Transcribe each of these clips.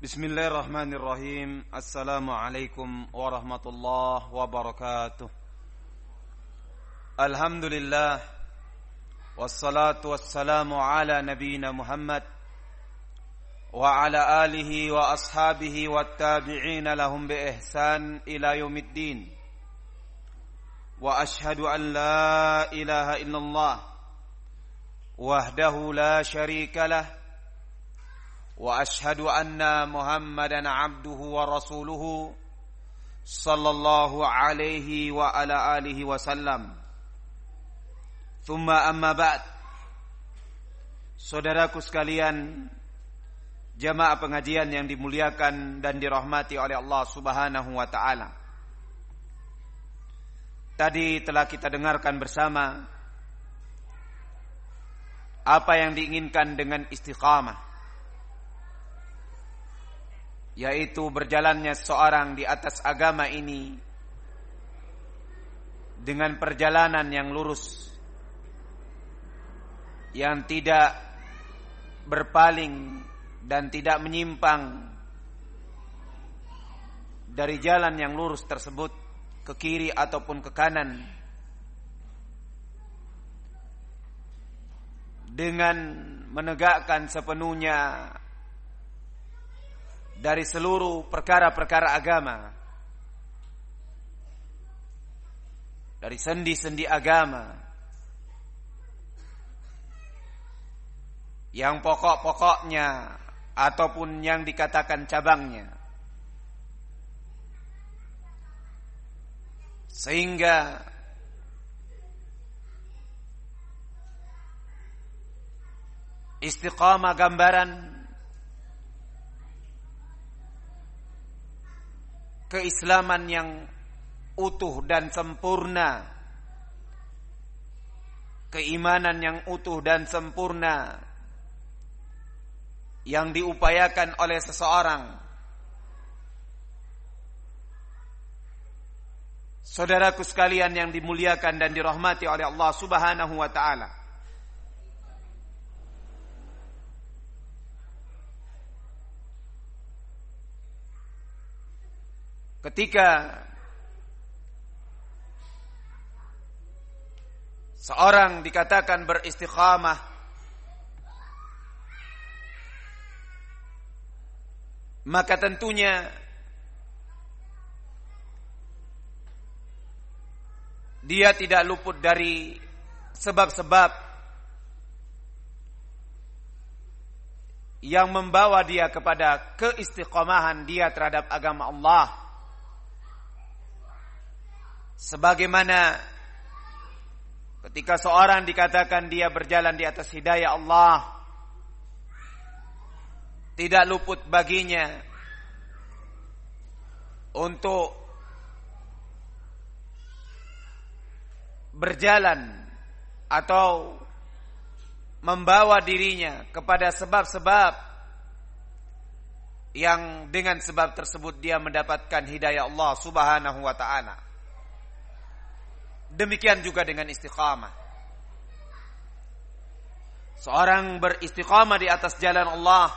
Bismillahirrahmanirrahim. Assalamualaikum warahmatullahi wabarakatuh. Alhamdulillah. Wassalatu wassalamu ala nabiyyina Muhammad wa ala alihi wa ashabihi wattabi'ina lahum bi ihsan ila yaumiddin. Wa ashhadu an la ilaha illallah wahdahu la syarika lah. Wa ashhadu anna Muhammadan abduhu wa rasuluhu sallallahu alaihi wa ala alihi wasallam. Thumma amma ba'd. Saudaraku sekalian, jamaah pengajian yang dimuliakan dan dirahmati oleh Allah Subhanahu wa taala. Tadi telah kita dengarkan bersama apa yang diinginkan dengan istiqamah, yaitu berjalannya seorang di atas agama ini dengan perjalanan yang lurus, yang tidak berpaling dan tidak menyimpang dari jalan yang lurus tersebut ke kiri ataupun ke kanan, dengan menegakkan sepenuhnya dari seluruh perkara-perkara agama, dari sendi-sendi agama yang pokok-pokoknya ataupun yang dikatakan cabangnya, sehingga istiqamah gambaran keislaman yang utuh dan sempurna, keimanan yang utuh dan sempurna yang diupayakan oleh seseorang. Saudaraku sekalian yang dimuliakan dan dirahmati oleh Allah Subhanahu wa taala, ketika seorang dikatakan beristiqamah, maka tentunya dia tidak luput dari sebab-sebab yang membawa dia kepada keistiqamahan dia terhadap agama Allah. Sebagaimana ketika seorang dikatakan dia berjalan di atas hidayah Allah, tidak luput baginya untuk berjalan atau membawa dirinya kepada sebab-sebab yang dengan sebab tersebut dia mendapatkan hidayah Allah Subhanahu wa ta'ala. Demikian juga dengan istiqamah. Seorang beristiqamah di atas jalan Allah,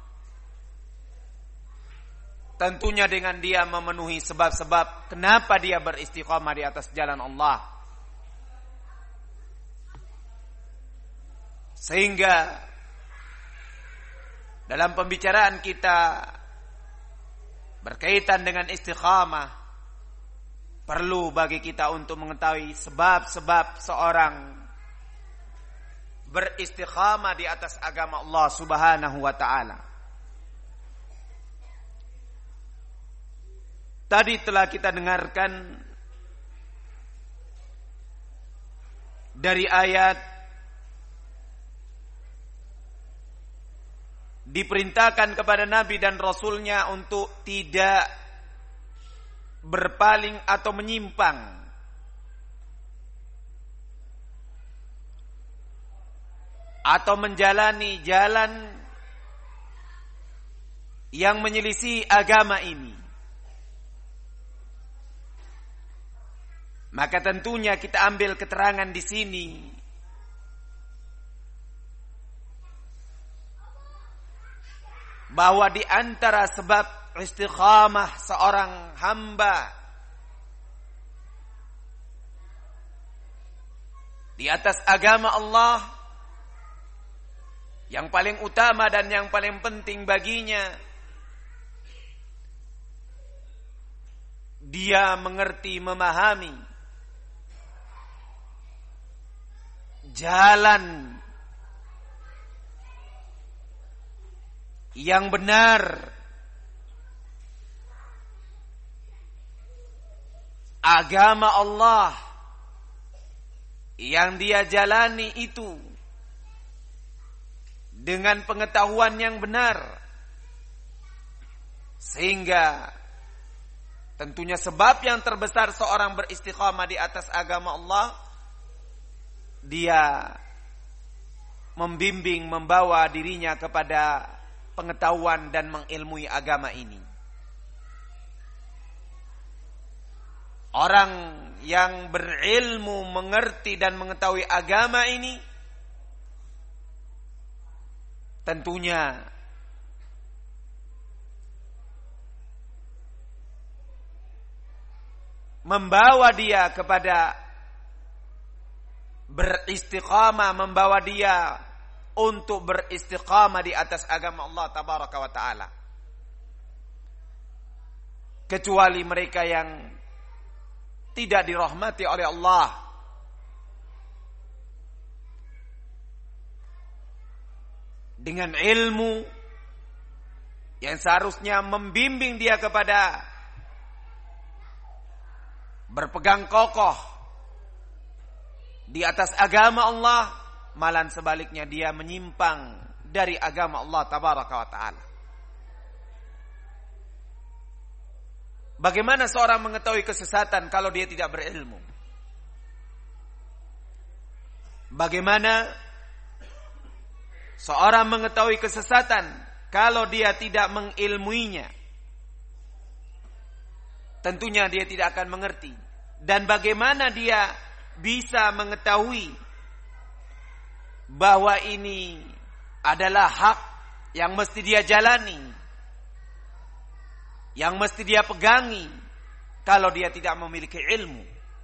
tentunya dengan dia memenuhi sebab-sebab kenapa dia beristiqamah di atas jalan Allah. Sehingga dalam pembicaraan kita berkaitan dengan istiqamah, perlu bagi kita untuk mengetahui sebab-sebab seorang beristiqamah di atas agama Allah Subhanahu wa ta'ala. Tadi telah kita dengarkan dari ayat diperintahkan kepada Nabi dan Rasulnya untuk tidak berpaling atau menyimpang atau menjalani jalan yang menyelisih agama ini. Maka tentunya kita ambil keterangan di sini bahwa di antara sebab istiqamah seorang hamba di atas agama Allah, yang paling utama dan yang paling penting baginya, dia mengerti, memahami jalan yang benar, agama Allah yang dia jalani itu dengan pengetahuan yang benar, sehingga tentunya sebab yang terbesar seorang beristiqamah di atas agama Allah, dia membimbing, membawa dirinya kepada pengetahuan dan mengilmui agama ini. Orang yang berilmu, mengerti dan mengetahui agama ini tentunya membawa dia kepada beristiqamah, membawa dia untuk beristiqamah di atas agama Allah tabaraka wa ta'ala. Kecuali mereka yang tidak dirahmati oleh Allah, dengan ilmu yang seharusnya membimbing dia kepada berpegang kokoh di atas agama Allah, malah sebaliknya dia menyimpang dari agama Allah tabaraka wa ta'ala. Bagaimana seorang mengetahui kesesatan kalau dia tidak berilmu? Bagaimana seorang mengetahui kesesatan kalau dia tidak mengilmuinya? Tentunya dia tidak akan mengerti. Dan bagaimana dia bisa mengetahui bahwa ini adalah hak yang mesti dia jalani, yang mesti dia pegangi, kalau dia tidak memiliki ilmu?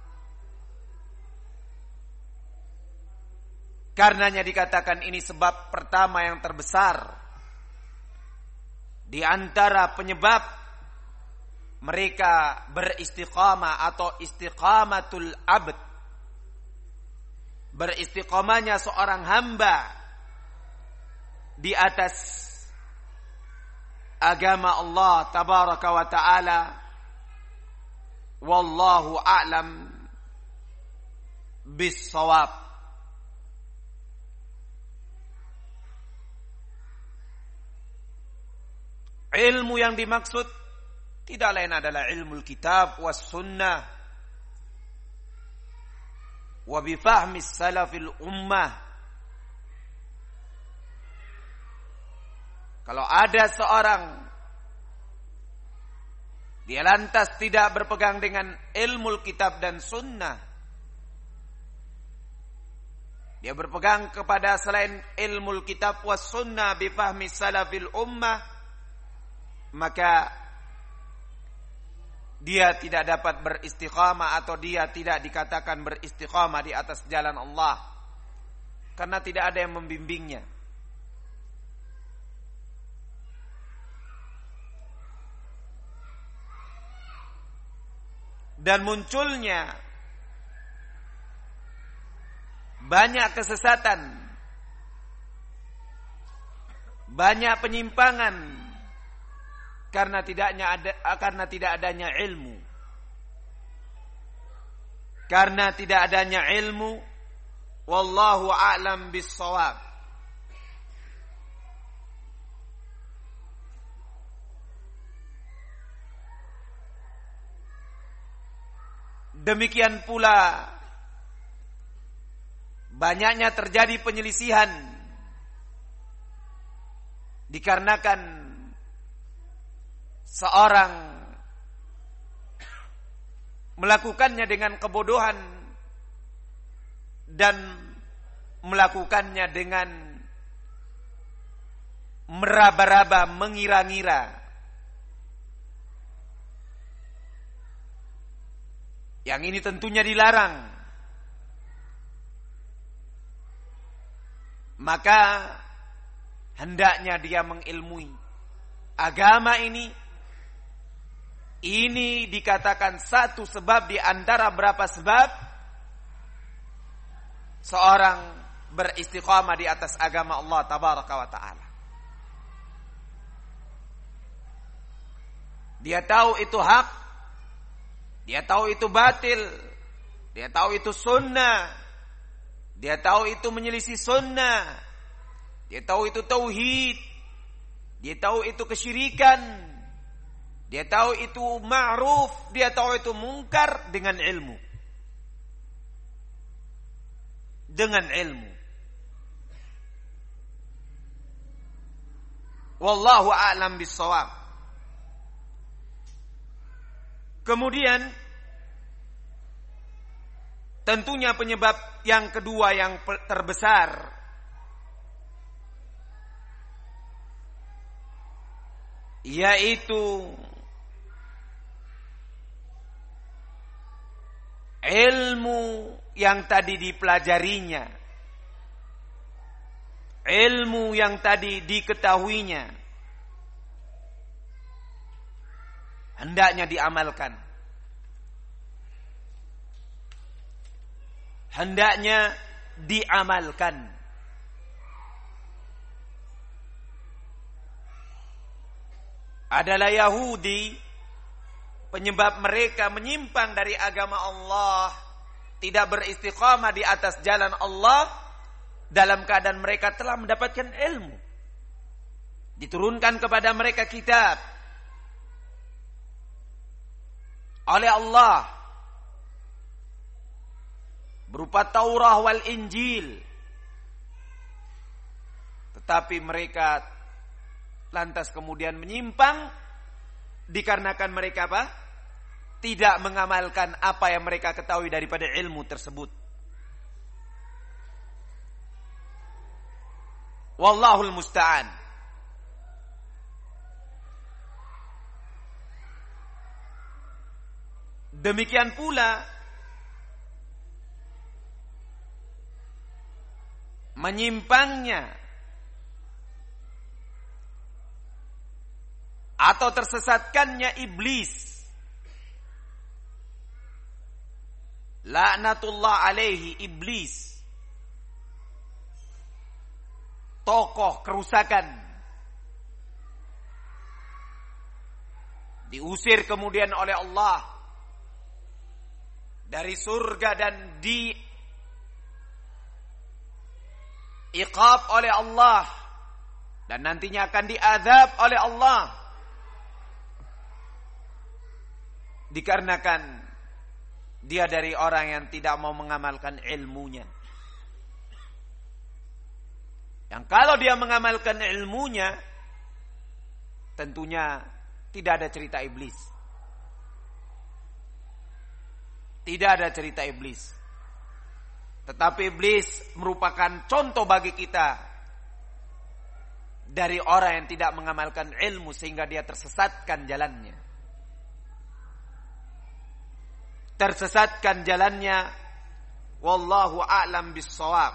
Karenanya dikatakan ini sebab pertama yang terbesar di antara penyebab mereka beristiqamah atau istiqamatul abd, beristiqamahnya seorang hamba di atas agama Allah tabaraka wa ta'ala. Wallahu a'lam bis-shawab. Ilmu yang dimaksud tidak lain adalah ilmu kitab was sunnah wa bifahmi salafil ummah. Kalau ada seorang dia lantas tidak berpegang dengan ilmu kitab dan sunnah, dia berpegang kepada selain ilmu kitab was sunnah bifahmi salafil ummah, maka dia tidak dapat beristiqamah atau dia tidak dikatakan beristiqamah di atas jalan Allah, karena tidak ada yang membimbingnya. Dan munculnya banyak kesesatan, banyak penyimpangan karena tidak adanya ilmu. Karena tidak adanya ilmu, wallahu a'lam bis-shawab. Demikian pula banyaknya terjadi penyelisihan dikarenakan seorang melakukannya dengan kebodohan dan melakukannya dengan meraba-raba, mengira-ngira. Yang ini tentunya dilarang. Maka hendaknya dia mengilmui agama ini. Ini dikatakan satu sebab di antara berapa sebab seorang beristiqamah di atas agama Allah tabaraka wa ta'ala. Dia tahu itu hak, dia tahu itu batil, dia tahu itu sunnah, dia tahu itu menyelisih sunnah, dia tahu itu tauhid, dia tahu itu kesyirikan, dia tahu itu ma'ruf, dia tahu itu mungkar dengan ilmu. Dengan ilmu. Wallahu a'lam bis-shawab. Kemudian tentunya penyebab yang kedua yang terbesar yaitu ilmu yang tadi dipelajarinya, ilmu yang tadi diketahuinya, hendaknya diamalkan. Hendaknya diamalkan. Adalah Yahudi, penyebab mereka menyimpang dari agama Allah, tidak beristiqamah di atas jalan Allah, dalam keadaan mereka telah mendapatkan ilmu. Diturunkan kepada mereka kitab oleh Allah berupa Taurah wal Injil. Tetapi mereka lantas kemudian menyimpang dikarenakan mereka apa? Tidak mengamalkan apa yang mereka ketahui daripada ilmu tersebut. Wallahul musta'an. Demikian pula menyimpangnya atau tersesatkannya iblis, laknatullah alaihi, iblis, tokoh kerusakan, diusir kemudian oleh Allah dari surga dan diiqab oleh Allah dan nantinya akan diazab oleh Allah dikarenakan dia dari orang yang tidak mau mengamalkan ilmunya. Yang kalau dia mengamalkan ilmunya, tentunya tidak ada cerita iblis. Tidak ada cerita iblis. Tetapi iblis merupakan contoh bagi kita dari orang yang tidak mengamalkan ilmu sehingga dia tersesatkan jalannya. Tersesatkan jalannya. Wallahu a'lam bis-shawab.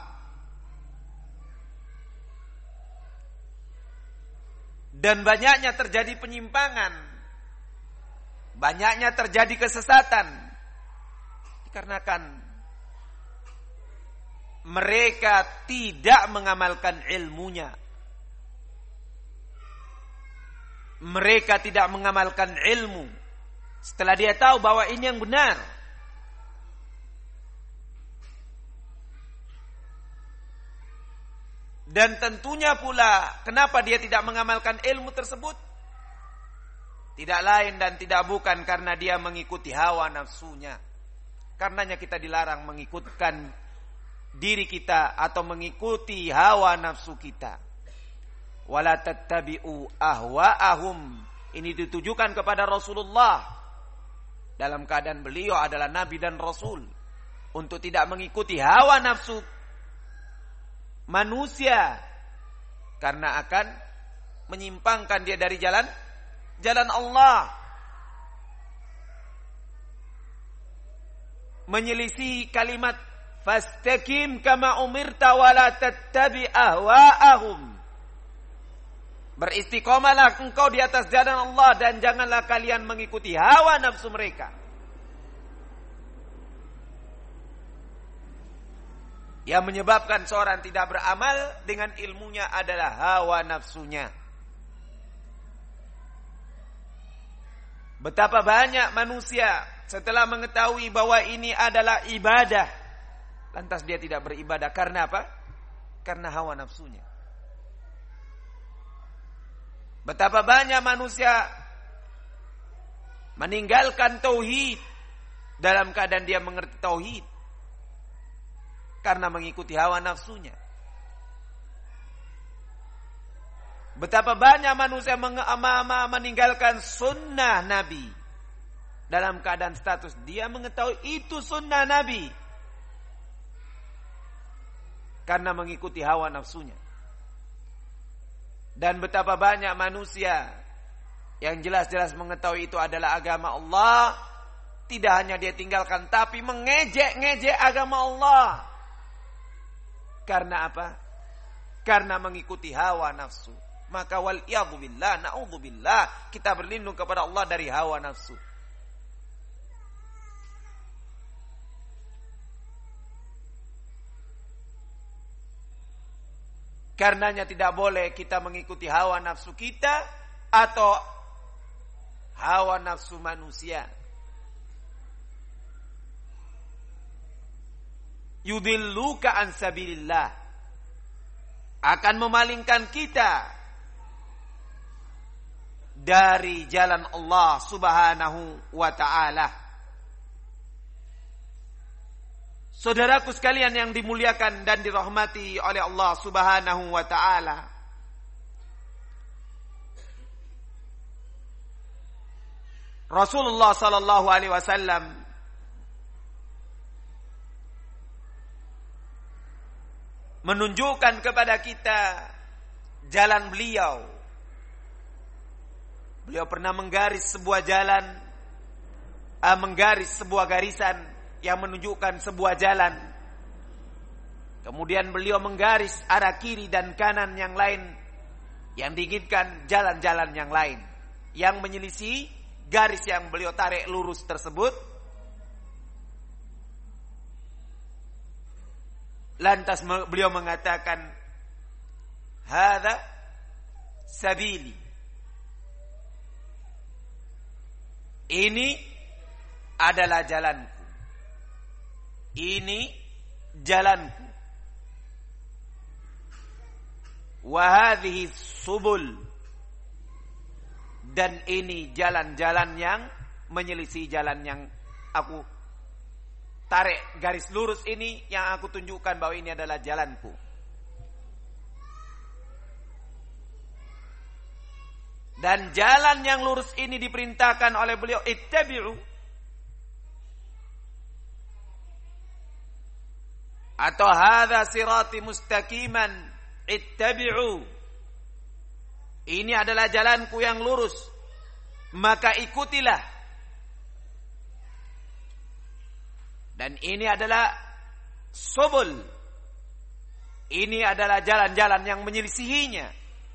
Dan banyaknya terjadi penyimpangan, banyaknya terjadi kesesatan dikarenakan mereka tidak mengamalkan ilmunya. Mereka tidak mengamalkan ilmu setelah dia tahu bahwa ini yang benar. Dan tentunya pula kenapa dia tidak mengamalkan ilmu tersebut? Tidak lain dan tidak bukan karena dia mengikuti hawa nafsunya. Karenanya kita dilarang mengikutkan diri kita atau mengikuti hawa nafsu kita. Wala tattabi'u ahwa'ahum. Ini ditujukan kepada Rasulullah dalam keadaan beliau adalah nabi dan rasul, untuk tidak mengikuti hawa nafsu manusia, karena akan menyimpangkan dia dari jalan Allah, menyelisih kalimat fastaqim kama umirta wa la tattabi ahwa'ahum. Beristiqomalah engkau di atas jalan Allah dan janganlah kalian mengikuti hawa nafsu mereka. Yang menyebabkan seorang tidak beramal dengan ilmunya adalah hawa nafsunya. Betapa banyak manusia setelah mengetahui bahwa ini adalah ibadah, lantas dia tidak beribadah. Karena apa? Karena hawa nafsunya. Betapa banyak manusia meninggalkan tauhid dalam keadaan dia mengerti tauhid karena mengikuti hawa nafsunya. Betapa banyak manusia meninggalkan sunnah Nabi dalam keadaan status dia mengetahui itu sunnah Nabi karena mengikuti hawa nafsunya. Dan betapa banyak manusia yang jelas-jelas mengetahui itu adalah agama Allah, tidak hanya dia tinggalkan tapi mengejek-ngejek agama Allah. Karena apa? Karena mengikuti hawa nafsu. Maka wal'iyadhu billah, na'udzubillah, kita berlindung kepada Allah dari hawa nafsu. Karenanya tidak boleh kita mengikuti hawa nafsu kita atau hawa nafsu manusia. Yudilluka an sabilillah, akan memalingkan kita dari jalan Allah Subhanahu wa ta'ala. Saudaraku sekalian yang dimuliakan dan dirahmati oleh Allah Subhanahu wa ta'ala, Rasulullah sallallahu alaihi wasallam menunjukkan kepada kita jalan beliau. Beliau pernah menggaris sebuah jalan, menggaris sebuah garisan yang menunjukkan sebuah jalan. Kemudian beliau menggaris arah kiri dan kanan yang lain, yang diinginkan jalan-jalan yang lain, yang menyelisih garis yang beliau tarik lurus tersebut. Lantas beliau mengatakan, hadza sabili, ini adalah jalanku, ini jalanku. Wa hadhihi subul, dan ini jalan-jalan yang menyelisih jalan yang aku tarik garis lurus ini, yang aku tunjukkan bahwa ini adalah jalanku. Dan jalan yang lurus ini diperintahkan oleh beliau, ittabi'u, atau hadza sirati mustaqiman ittabi'u, ini adalah jalanku yang lurus, maka ikutilah. Dan ini adalah subul, ini adalah jalan-jalan yang menyelisihinya.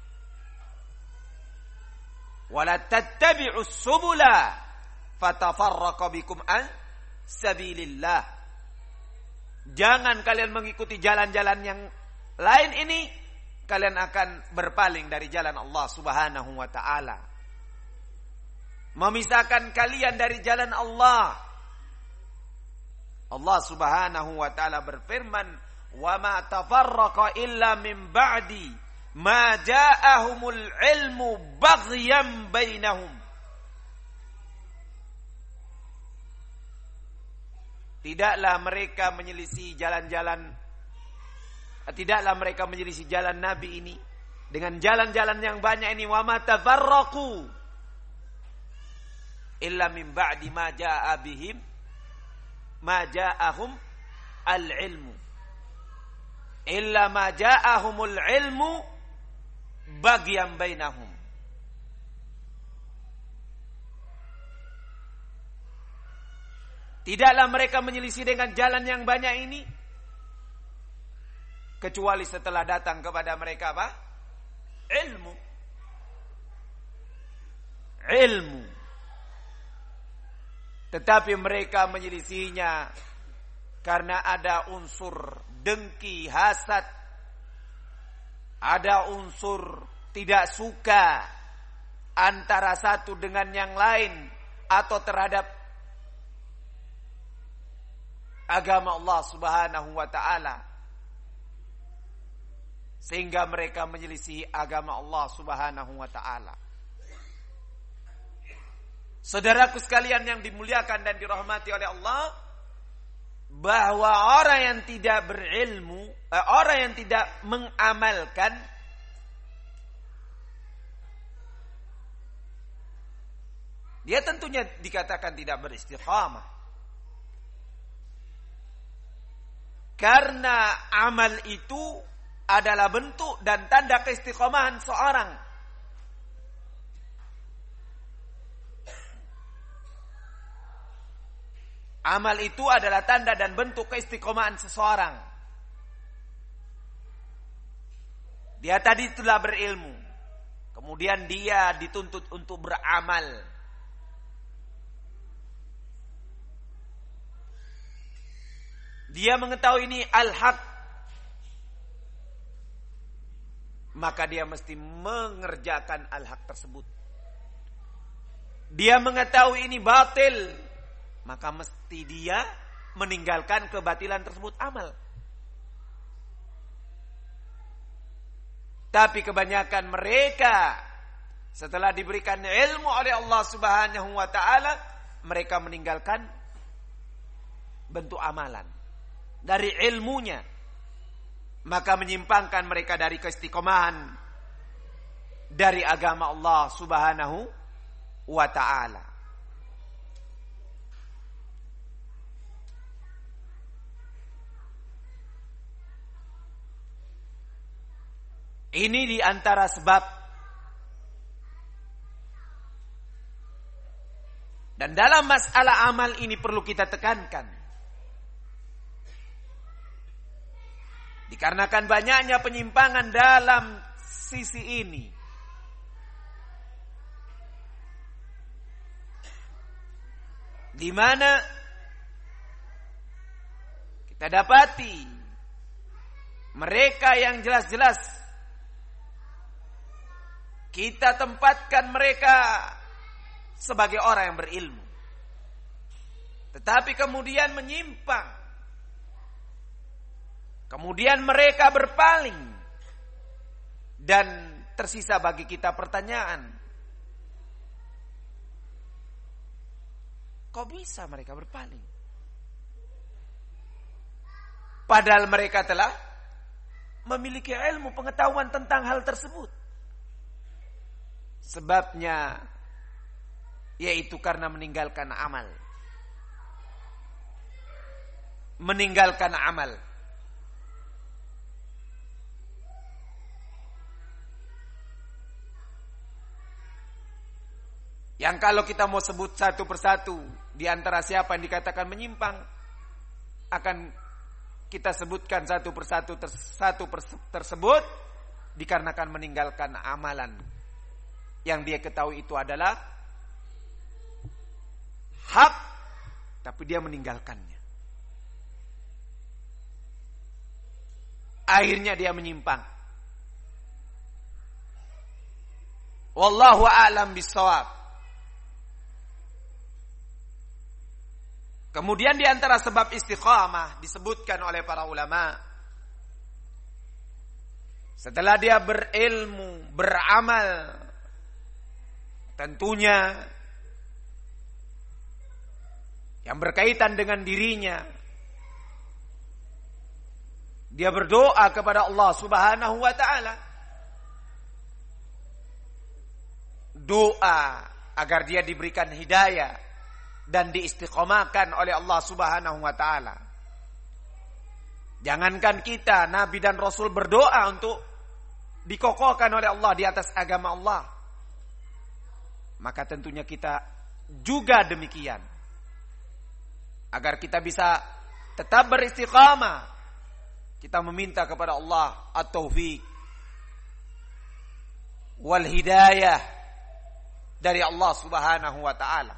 Wala tattabi'us subula fatafarraqa bikum an sabilillah. Jangan kalian mengikuti jalan-jalan yang lain ini, kalian akan berpaling dari jalan Allah Subhanahu wa ta'ala, memisahkan kalian dari jalan Allah. Allah Subhanahu wa ta'ala berfirman, wa ma tafarraqa illa min ba'di ma ja'ahumul ilmu baghyan bainahum. Tidaklah mereka menyelisih jalan-jalan, tidaklah mereka menyelisih jalan Nabi ini dengan jalan-jalan yang banyak ini. Wa ma tafarraqu illa min ba'di ma ja'a bihim ma ja'ahum al-ilmu, illa ma ja'ahumul ilmu baghyan bainahum. Tidaklah mereka menyelisih dengan jalan yang banyak ini kecuali setelah datang kepada mereka apa? Ilmu. Ilmu. Tetapi mereka menyelisihinya karena ada unsur dengki, hasad, ada unsur tidak suka antara satu dengan yang lain atau terhadap agama Allah Subhanahu wa taala, sehingga mereka menyelisihi agama Allah Subhanahu wa taala. Saudaraku sekalian yang dimuliakan dan dirahmati oleh Allah, bahwa orang yang tidak berilmu, orang yang tidak mengamalkan, dia tentunya dikatakan tidak beristiqamah. Karena amal itu adalah bentuk dan tanda keistiqomahan seorang. Amal itu adalah tanda dan bentuk keistiqomahan seseorang. Dia tadi telah berilmu, kemudian dia dituntut untuk beramal. Dia mengetahui ini al-haq, maka dia mesti mengerjakan al-haq tersebut. Dia mengetahui ini batil, maka mesti dia meninggalkan kebatilan tersebut, amal. Tapi kebanyakan mereka setelah diberikan ilmu oleh Allah Subhanahu wa taala, mereka meninggalkan bentuk amalan dari ilmunya, maka menyimpangkan mereka dari keistiqomahan dari agama Allah Subhanahu wa taala. Ini di antara sebab, dan dalam masalah amal ini perlu kita tekankan. Dikarenakan banyaknya penyimpangan dalam sisi ini. Di mana kita dapati mereka yang jelas-jelas kita tempatkan mereka sebagai orang yang berilmu, tetapi kemudian menyimpang. Kemudian mereka berpaling. Dan tersisa bagi kita pertanyaan. Kok bisa mereka berpaling? Padahal mereka telah memiliki ilmu pengetahuan tentang hal tersebut. Sebabnya yaitu karena meninggalkan amal. Meninggalkan amal. Yang kalau kita mau sebut satu persatu di antara siapa yang dikatakan menyimpang, akan kita sebutkan satu persatu tersebut dikarenakan meninggalkan amalan yang dia ketahui itu adalah hak, tapi dia meninggalkannya. Akhirnya dia menyimpang. Wallahu a'lam bissawab. Kemudian di antara sebab istiqamah disebutkan oleh para ulama, setelah dia berilmu, beramal, tentunya yang berkaitan dengan dirinya, dia berdoa kepada Allah Subhanahu wa taala. Doa agar dia diberikan hidayah dan diistiqomahkan oleh Allah Subhanahu wa taala. Jangankan kita, Nabi dan Rasul berdoa untuk dikokohkan oleh Allah di atas agama Allah, maka tentunya kita juga demikian. Agar kita bisa tetap beristiqamah, kita meminta kepada Allah at-taufiq wal hidayah dari Allah Subhanahu wa taala.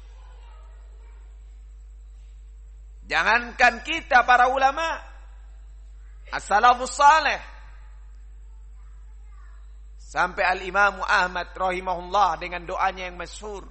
Jangankan kita para ulama, as-salafus saleh, sampai al-Imam Ahmad rahimahullah dengan doanya yang masyhur,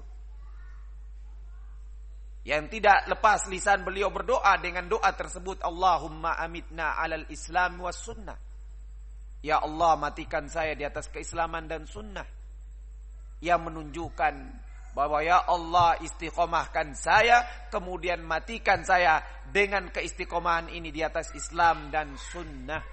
yang tidak lepas lisan beliau berdoa dengan doa tersebut, Allahumma amitna alal islam was sunnah. Ya Allah, matikan saya di atas keislaman dan sunnah. Yang menunjukkan bahwa ya Allah, istiqomahkan saya, kemudian matikan saya dengan keistiqomahan ini di atas Islam dan sunnah.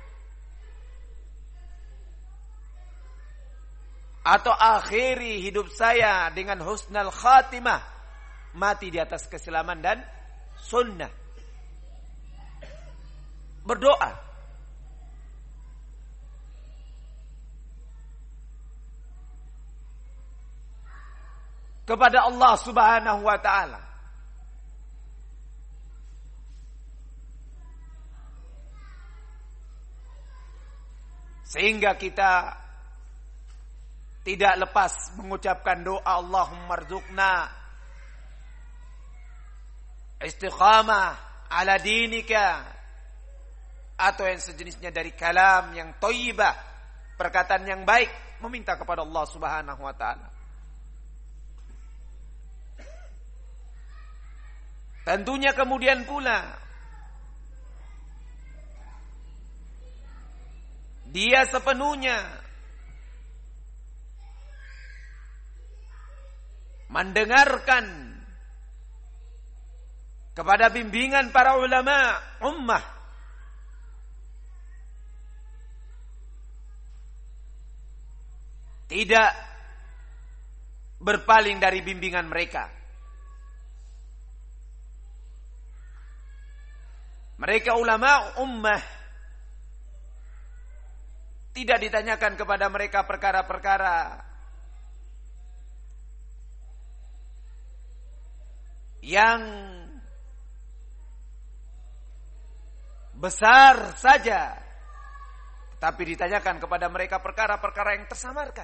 Atau akhiri hidup saya dengan husnul khatimah, mati di atas keislaman dan sunnah. Berdoa. Kepada Allah Subhanahu wa ta'ala. Sehingga kita tidak lepas mengucapkan doa Allahumma rzuqna istiqamah ala dinika, atau yang sejenisnya dari kalam yang thayyibah, perkataan yang baik, meminta kepada Allah Subhanahu wa taala. Tentunya kemudian pula dia sepenuhnya mendengarkan kepada bimbingan para ulama ummah, tidak berpaling dari bimbingan mereka. Mereka ulama ummah, tidak ditanyakan kepada mereka perkara-perkara yang besar saja, tapi ditanyakan kepada mereka perkara-perkara yang tersamarkan,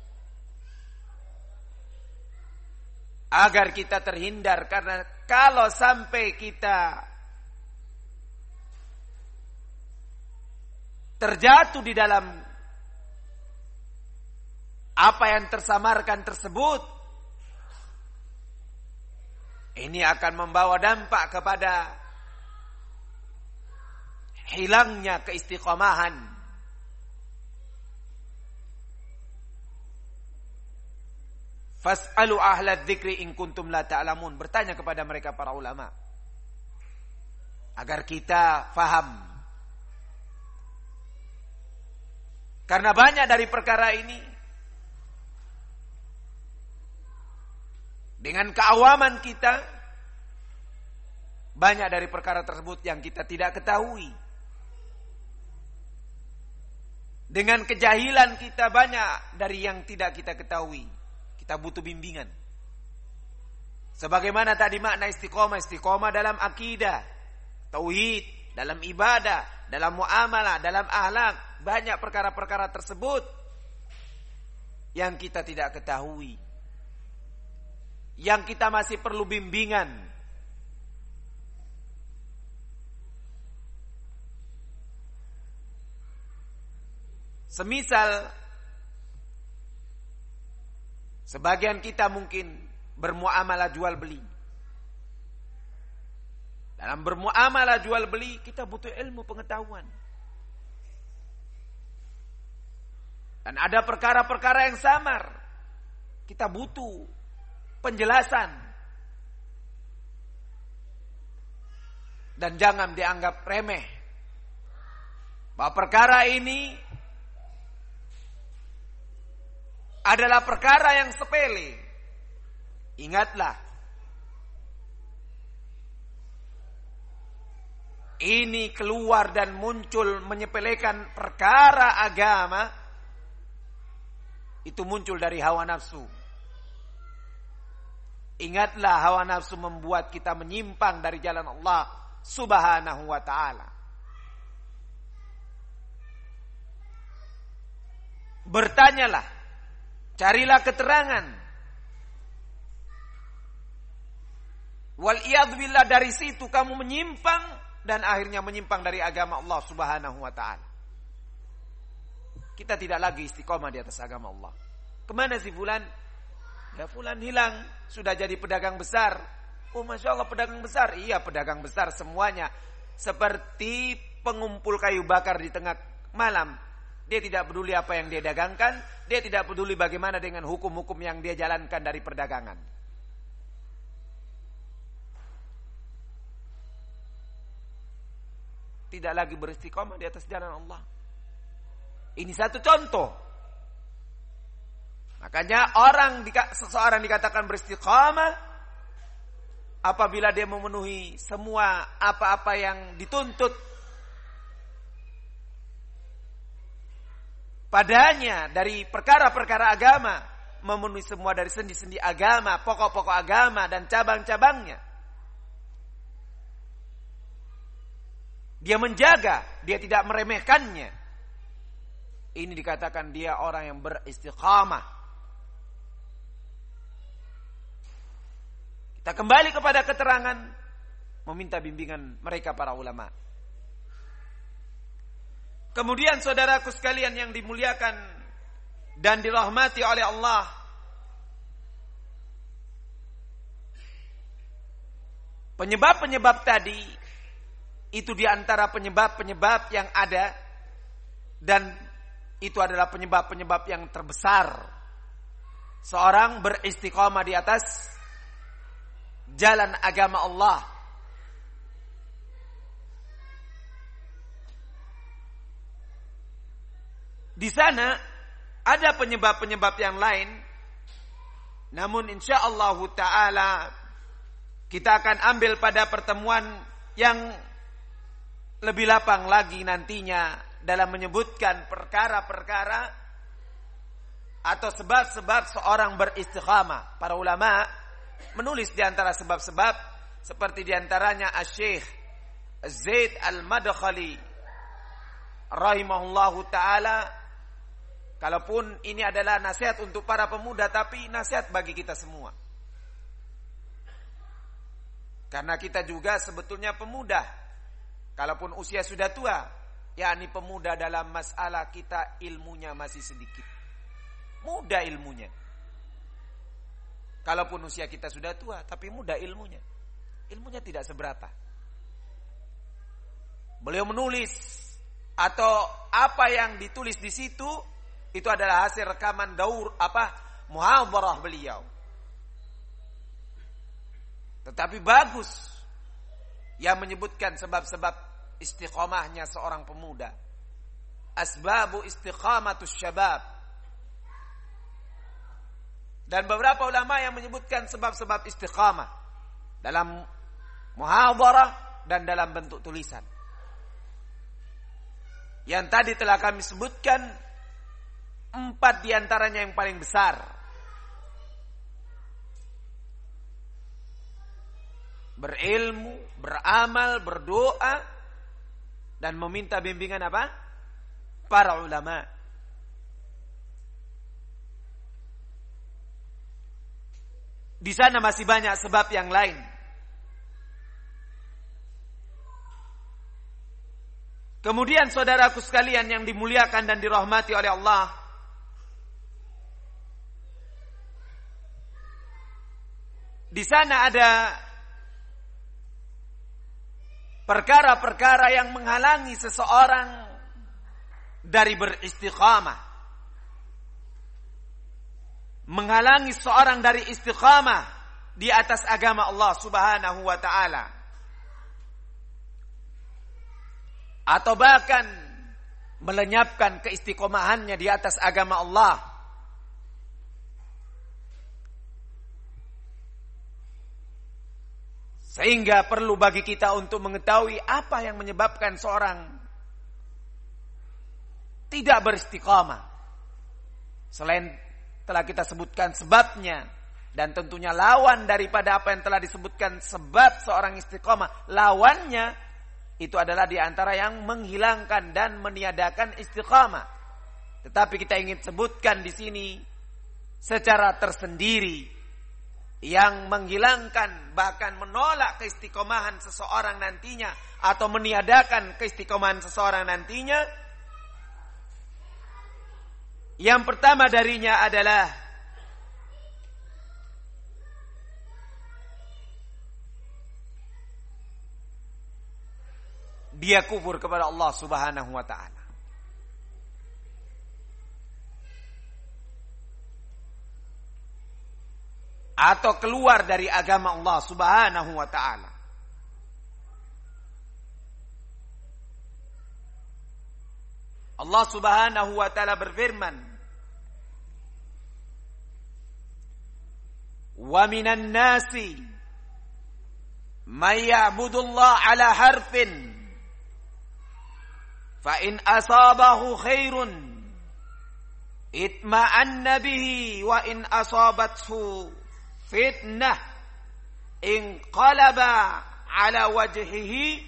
agar kita terhindar. Karena kalau sampai kita terjatuh di dalam apa yang tersamarkan tersebut, ini akan membawa dampak kepada hilangnya keistiqomahan. Fas'alu ahla dzikri in kuntum la ta'lamun. Bertanya kepada mereka para ulama agar kita faham. Karena banyak dari perkara ini, dengan keawaman kita, banyak dari perkara tersebut yang kita tidak ketahui. Dengan kejahilan kita, banyak dari yang tidak kita ketahui. Kita butuh bimbingan. Sebagaimana tadi makna istiqomah, istiqomah dalam akidah, tauhid, dalam ibadah, dalam muamalah, dalam akhlak. Banyak perkara-perkara tersebut yang kita tidak ketahui, yang kita masih perlu bimbingan. Semisal sebagian kita mungkin bermuamalah jual beli. Dalam bermuamalah jual beli kita butuh ilmu pengetahuan. Dan ada perkara-perkara yang samar, kita butuh penjelasan. Dan jangan dianggap remeh bahwa perkara ini adalah perkara yang sepele. Ingatlah, ini keluar dan muncul menyepelekan perkara agama itu muncul dari hawa nafsu. Ingatlah, hawa nafsu membuat kita menyimpang dari jalan Allah Subhanahu wa ta'ala. Bertanyalah, carilah keterangan. Wal-iyadzubillah, dari situ kamu menyimpang dan akhirnya menyimpang dari agama Allah Subhanahu wa ta'ala. Kita tidak lagi istiqomah di atas agama Allah. Kemana si fulan? Ya fulan hilang, sudah jadi pedagang besar. Oh Masya Allah, pedagang besar. Iya, pedagang besar semuanya. Seperti pengumpul kayu bakar di tengah malam. Dia tidak peduli apa yang dia dagangkan. Dia tidak peduli bagaimana dengan hukum-hukum yang dia jalankan dari perdagangan. Tidak lagi beristiqomah di atas jalan Allah. Ini satu contoh. Makanya seseorang dikatakan beristiqamah apabila dia memenuhi semua apa-apa yang dituntut padanya dari perkara-perkara agama, memenuhi semua dari sendi-sendi agama, pokok-pokok agama dan cabang-cabangnya. Dia menjaga, dia tidak meremehkannya. Ini dikatakan dia orang yang beristiqamah. Kita kembali kepada keterangan, meminta bimbingan mereka para ulama. Kemudian saudaraku sekalian yang dimuliakan dan dirahmati oleh Allah, penyebab-penyebab tadi itu diantara penyebab-penyebab yang ada, dan itu adalah penyebab-penyebab yang terbesar seorang beristiqamah di atas jalan agama Allah. Di sana ada penyebab-penyebab yang lain, namun insyaallah ta'ala kita akan ambil pada pertemuan yang lebih lapang lagi nantinya dalam menyebutkan perkara-perkara atau sebab-sebab seorang beristiqamah. Para ulama menulis di antara sebab-sebab, seperti di antaranya Asy-Syaikh Zaid Al-Madkhali rahimahullahu taala. Kalaupun ini adalah nasihat untuk para pemuda, tapi nasihat bagi kita semua. Karena kita juga sebetulnya pemuda. Kalaupun usia sudah tua, yakni pemuda dalam masalah kita ilmunya masih sedikit. Muda ilmunya. Kalaupun usia kita sudah tua, tapi muda ilmunya. Ilmunya tidak seberapa. Beliau menulis, atau apa yang ditulis di situ, itu adalah hasil rekaman muhadharah beliau. Tetapi bagus yang menyebutkan sebab-sebab istiqamahnya seorang pemuda. Asbabu istiqamatus syabab. Dan beberapa ulama yang menyebutkan sebab-sebab istiqamah dalam muhadharah dan dalam bentuk tulisan. Yang tadi telah kami sebutkan, 4 diantaranya yang paling besar. Berilmu, beramal, berdoa, dan meminta bimbingan apa? Para ulama. Di sana masih banyak sebab yang lain. Kemudian saudaraku sekalian yang dimuliakan dan dirahmati oleh Allah, di sana ada perkara-perkara yang menghalangi seseorang dari beristiqamah. Menghalangi seorang dari istiqamah di atas agama Allah Subhanahu wa ta'ala. Atau bahkan melenyapkan keistiqomahannya di atas agama Allah. Sehingga perlu bagi kita untuk mengetahui apa yang menyebabkan seorang tidak beristiqamah. Selain telah kita sebutkan sebabnya. Dan tentunya lawan daripada apa yang telah disebutkan sebab seorang istiqomah. Lawannya itu adalah diantara yang menghilangkan dan meniadakan istiqomah. Tetapi kita ingin sebutkan di sini secara tersendiri yang menghilangkan bahkan menolak keistiqomahan seseorang nantinya atau meniadakan keistiqomahan seseorang nantinya. Yang pertama darinya adalah dia kufur kepada Allah Subhanahu wa ta'ala. Atau keluar dari agama Allah Subhanahu wa ta'ala. Allah Subhanahu wa ta'ala berfirman, "Wa minan nasi may ya'budullah ala harfin fa in asabahu khairun itma'anna bihi wa in asabathu fitnah inqalaba ala wajhihi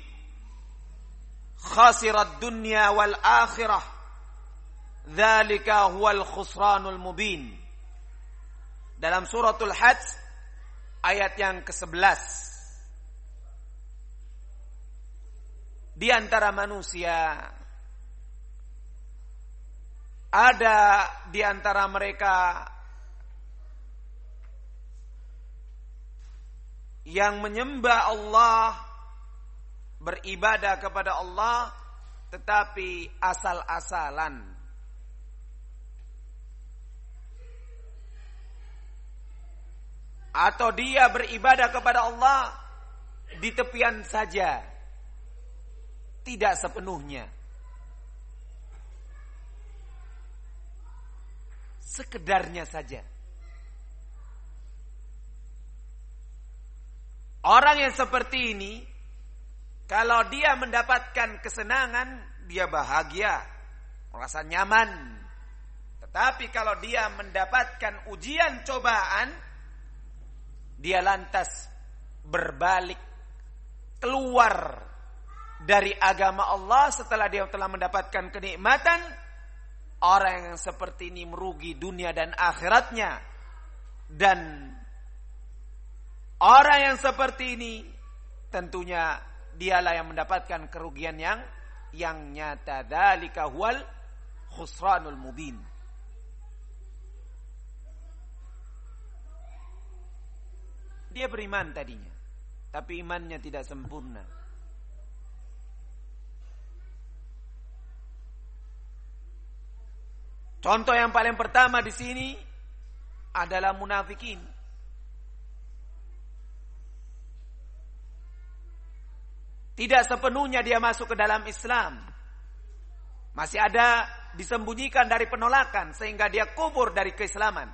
khasirat dunya wal akhirah dzalika huwal khusranul mubin." Dalam suratul Hajj ayat yang ke-11. Di antara manusia ada di antara mereka yang menyembah Allah, beribadah kepada Allah, tetapi asal-asalan. Atau dia beribadah kepada Allah di tepian saja, tidak sepenuhnya. Sekedarnya saja. Orang yang seperti ini, kalau dia mendapatkan kesenangan, dia bahagia, merasa nyaman. Tetapi kalau dia mendapatkan ujian, cobaan, dia lantas berbalik, keluar dari agama Allah setelah dia telah mendapatkan kenikmatan. Orang yang seperti ini merugi dunia dan akhiratnya. Dan orang yang seperti ini tentunya dialah yang mendapatkan kerugian yang nyata. Dzalika huwal khusranul mubin. Dia beriman tadinya, tapi imannya tidak sempurna. Contoh yang paling pertama di sini adalah munafikin. Tidak sepenuhnya dia masuk ke dalam Islam. Masih ada disembunyikan dari penolakan sehingga dia kufur dari keislaman.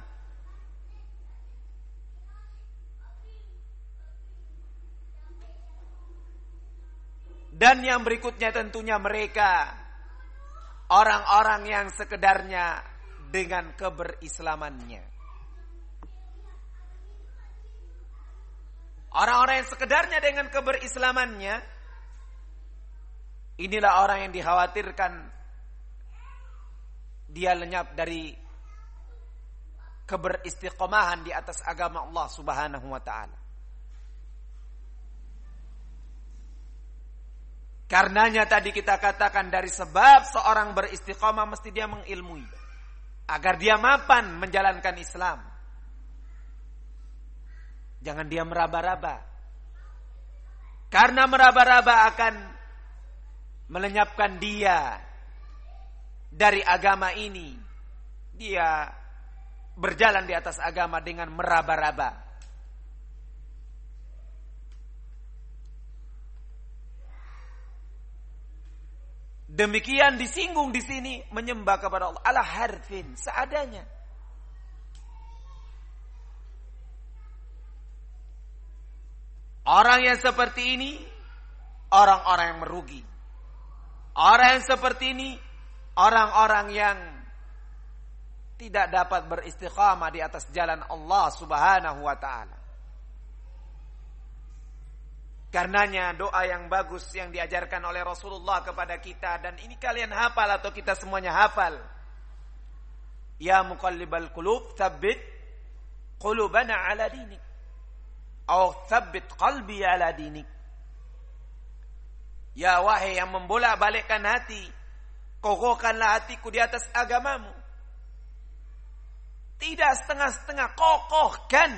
Dan yang berikutnya tentunya mereka orang-orang yang sekedarnya dengan keberislamannya. Orang-orang yang sekedarnya dengan keberislamannya, inilah orang yang dikhawatirkan dia lenyap dari keberistiqomahan di atas agama Allah Subhanahu wa ta'ala. Karenanya tadi kita katakan dari sebab seorang beristiqomah mesti dia mengilmui agar dia mapan menjalankan Islam. Jangan dia meraba-raba. Karena meraba-raba akan melenyapkan dia dari agama ini. Dia berjalan di atas agama dengan meraba-raba. Demikian disinggung di sini menyembah kepada Allah ala harfin, seadanya. Orang yang seperti ini orang-orang yang merugi. Orang yang seperti ini orang-orang yang tidak dapat beristiqamah di atas jalan Allah Subhanahu wa taala. Karenanya doa yang bagus yang diajarkan oleh Rasulullah kepada kita, dan ini kalian hafal atau kita semuanya hafal. Ya muqallibal qulub, tsabbit qulubana ala dinik. Atau tsabbit qalbi ala dinik. Ya wahai yang membolak-balikkan hati, kokohkanlah hatiku di atas agamamu. Tidak setengah-setengah, kokohkan.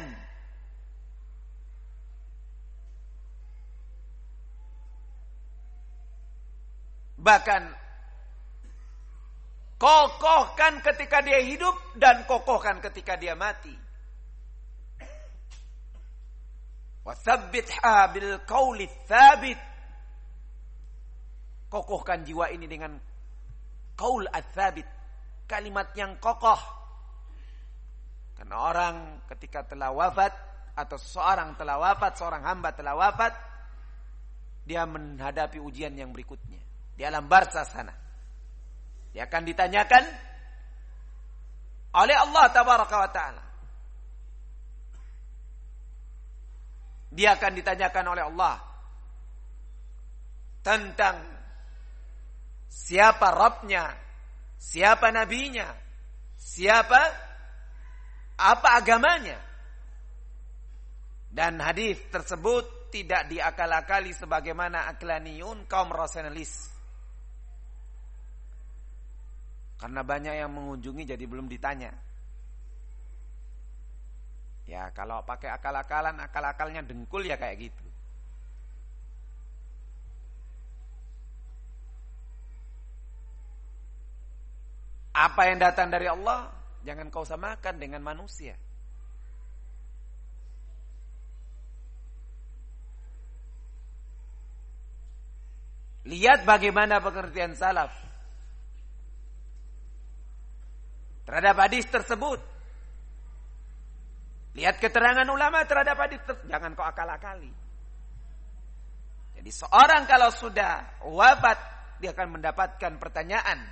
Bahkan kokohkan ketika dia hidup dan kokohkan ketika dia mati. Wa tsabbitha bil qauli tsabit. Kokohkan jiwa ini dengan qaul ats-tsabit, kalimat yang kokoh. Karena orang ketika telah wafat atau seorang telah wafat, seorang hamba telah wafat, dia menghadapi ujian yang berikutnya. Di alam barzah sana, dia akan ditanyakan oleh Allah Tabaraka wa Ta'ala. Dia akan ditanyakan oleh Allah tentang siapa Rabbnya, siapa nabinya, apa agamanya. Dan hadis tersebut tidak diakal-akali sebagaimana aklaniyun, kaum rasionalis. Karena banyak yang mengunjungi jadi belum ditanya. Ya kalau pakai akal-akalan, akal-akalnya dengkul ya kayak gitu. Apa yang datang dari Allah, jangan kau samakan dengan manusia. Lihat bagaimana pengertian salaf terhadap hadis tersebut. Lihat keterangan ulama terhadap hadis tersebut. Jangan kau akal-akali. Jadi seorang kalau sudah wafat, dia akan mendapatkan pertanyaan.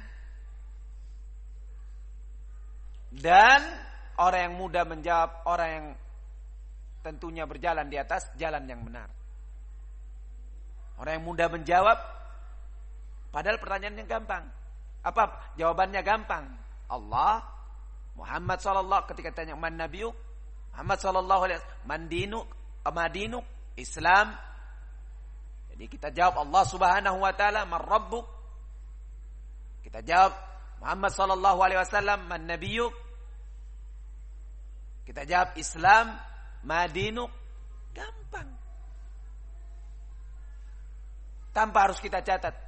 Dan orang yang mudah menjawab, orang yang tentunya berjalan di atas jalan yang benar. Orang yang mudah menjawab, padahal pertanyaannya gampang. Apa jawabannya gampang? Allah, Muhammad sallallahu, ketika tanya man nabiyuk, Muhammad sallallahu alaihi wasallam, man dinuk, amadinuk, Islam. Jadi kita jawab Allah Subhanahu wa taala, man rabbuk. Kita jawab Muhammad sallallahu alaihi wasallam, man nabiyuk. Kita jawab Islam, madinuk. Gampang. Tanpa harus kita catat.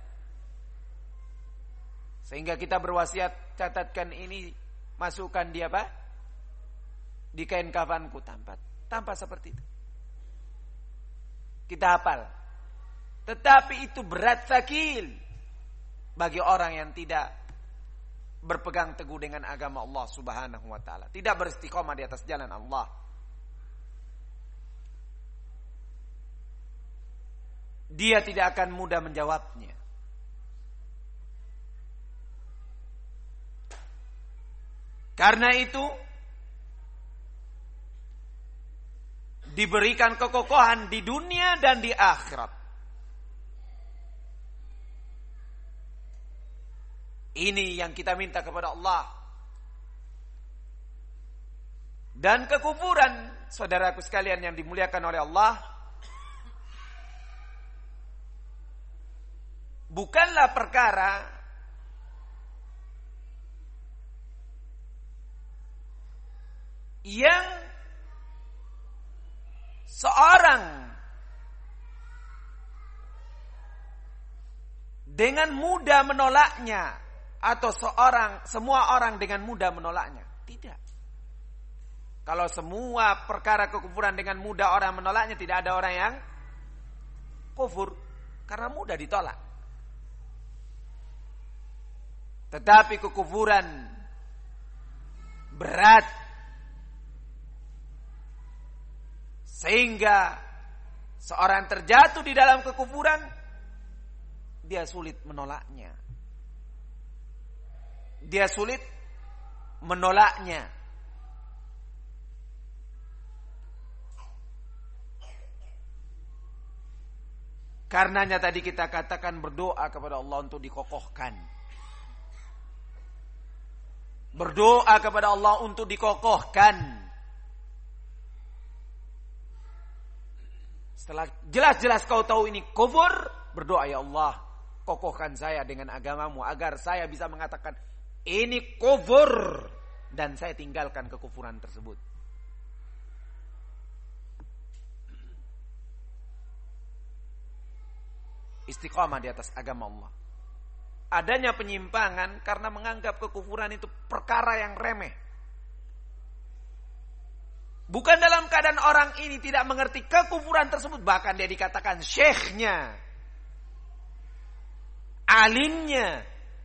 Sehingga kita berwasiat, catatkan ini, masukkan dia apa? Di kain kafanku, tanpa seperti itu. Kita hafal. Tetapi itu berat sakil bagi orang yang tidak berpegang teguh dengan agama Allah Subhanahu wa taala, tidak beristiqomah di atas jalan Allah. Dia tidak akan mudah menjawabnya. Karena itu diberikan kekokohan di dunia dan di akhirat. Ini yang kita minta kepada Allah. Dan kekufuran, saudaraku sekalian yang dimuliakan oleh Allah, bukanlah perkara yang seorang dengan mudah menolaknya atau semua orang dengan mudah menolaknya. Tidak. Kalau semua perkara kekufuran dengan mudah orang menolaknya, tidak ada orang yang kufur karena mudah ditolak. Tetapi kekufuran berat sehingga seorang terjatuh di dalam kekufuran, dia sulit menolaknya. Dia sulit menolaknya. Karenanya tadi kita katakan berdoa kepada Allah untuk dikokohkan. Berdoa kepada Allah untuk dikokohkan. Setelah jelas-jelas kau tahu ini kufur, berdoa, ya Allah, kokohkan saya dengan agamamu agar saya bisa mengatakan ini kufur dan saya tinggalkan kekufuran tersebut. Istiqamah di atas agama Allah. Adanya penyimpangan karena menganggap kekufuran itu perkara yang remeh. Bukan dalam keadaan orang ini tidak mengerti kekufuran tersebut, bahkan dia dikatakan syekhnya, alimnya,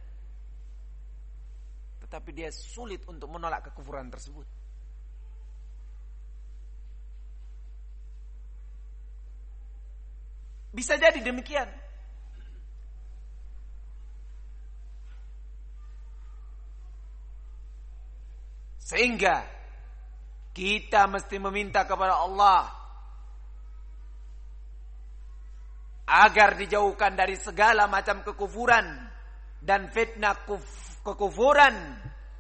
tetapi dia sulit untuk menolak kekufuran tersebut. Bisa jadi demikian. Sehingga kita mesti meminta kepada Allah agar dijauhkan dari segala macam kekufuran dan fitnah kekufuran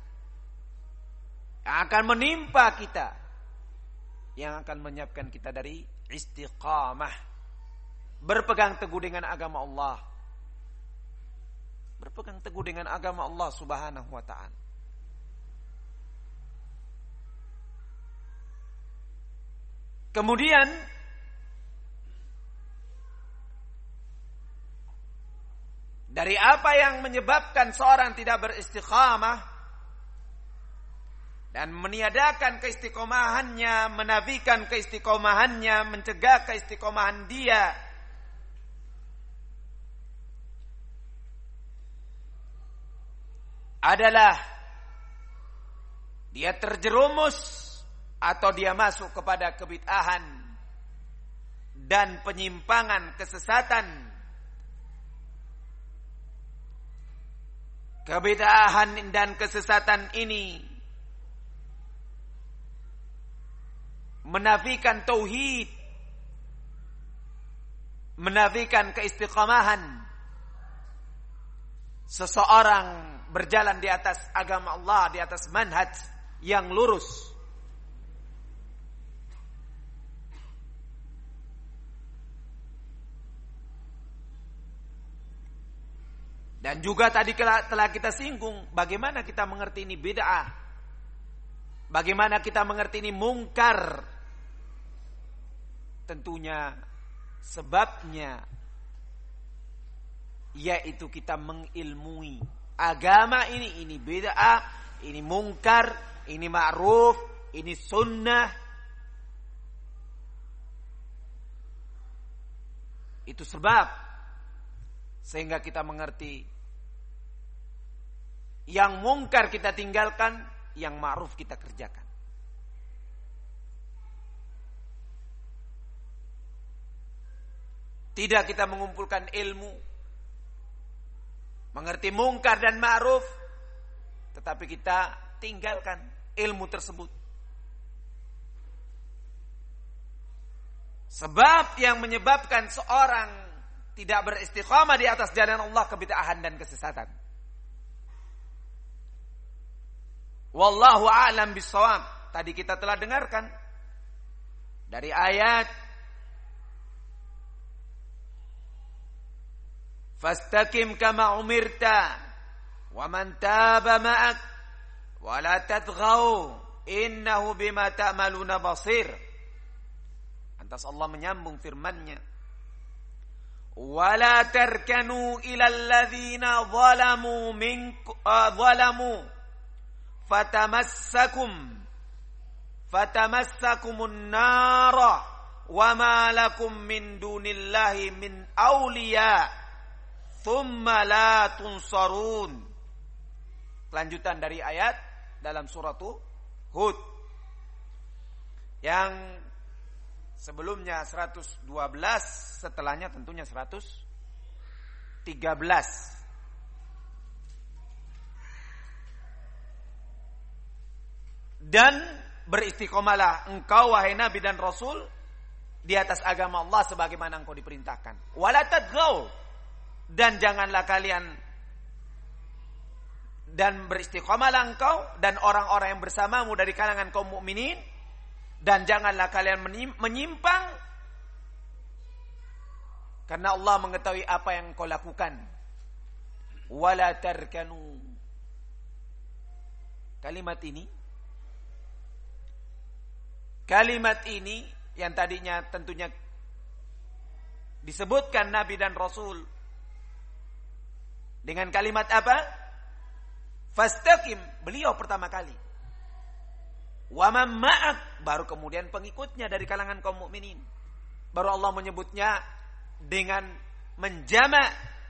yang akan menimpa kita, yang akan menyiapkan kita dari istiqamah, berpegang teguh dengan agama Allah, berpegang teguh dengan agama Allah Subhanahu wa ta'ala. Kemudian dari apa yang menyebabkan seorang tidak beristiqamah dan meniadakan keistiqomahannya, menafikan keistiqomahannya, mencegah keistiqomahan dia, adalah dia terjerumus atau dia masuk kepada kebid'ahan dan penyimpangan kesesatan. Kebid'ahan dan kesesatan ini menafikan tauhid, menafikan keistiqamahan seseorang berjalan di atas agama Allah, di atas manhaj yang lurus. Dan juga tadi telah kita singgung bagaimana kita mengerti ini bid'ah, bagaimana kita mengerti ini mungkar. Tentunya sebabnya yaitu kita mengilmui agama ini bid'ah, ini mungkar, ini ma'ruf, ini sunnah. Itu sebab sehingga kita mengerti yang mungkar kita tinggalkan, yang ma'ruf kita kerjakan. Tidak kita mengumpulkan ilmu, mengerti mungkar dan ma'ruf, tetapi kita tinggalkan ilmu tersebut. Sebab yang menyebabkan seorang tidak beristiqamah di atas jalan Allah, kebid'ahan dan kesesatan. Wallahu a'lam bissawab. Tadi kita telah dengarkan dari ayat Fastaqim kama umirta wa man taba ma'ak wa la tatghaw innahu bima ta'maluna basir. Lantas Allah menyambung firman-Nya, wa la tarkanu ila alladhina zalamu fatamassakumun nara wa ma lakum min dunillahi min awliya thumma la tunsarun. Kelanjutan dari ayat dalam surah Hud yang sebelumnya 112, setelahnya tentunya 113. Dan beristiqomalah engkau wahai Nabi dan Rasul di atas agama Allah sebagaimana engkau diperintahkan. Wala tadghaw, dan janganlah kalian, dan beristiqomalah engkau dan orang-orang yang bersamamu dari kalangan kaum mukminin, dan janganlah kalian menyimpang, karena Allah mengetahui apa yang engkau lakukan. Wala tarkanu. Kalimat ini yang tadinya tentunya disebutkan Nabi dan Rasul dengan kalimat apa? Fastaqim, beliau pertama kali. Wa man ma'ak, baru kemudian pengikutnya dari kalangan kaum mukminin. Baru Allah menyebutnya dengan menjamak.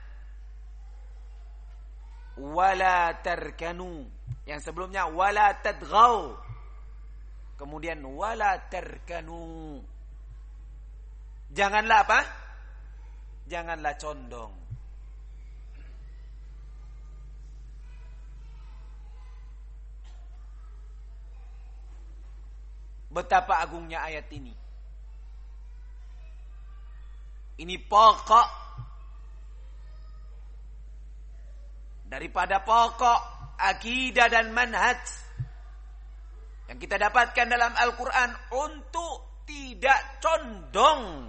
Wala tarkanu, yang sebelumnya wala tadghaw, kemudian wala tarkanu. Janganlah apa? Janganlah condong. Betapa agungnya ayat ini. Ini pokok daripada pokok akidah dan manhaj yang kita dapatkan dalam Al-Quran untuk tidak condong.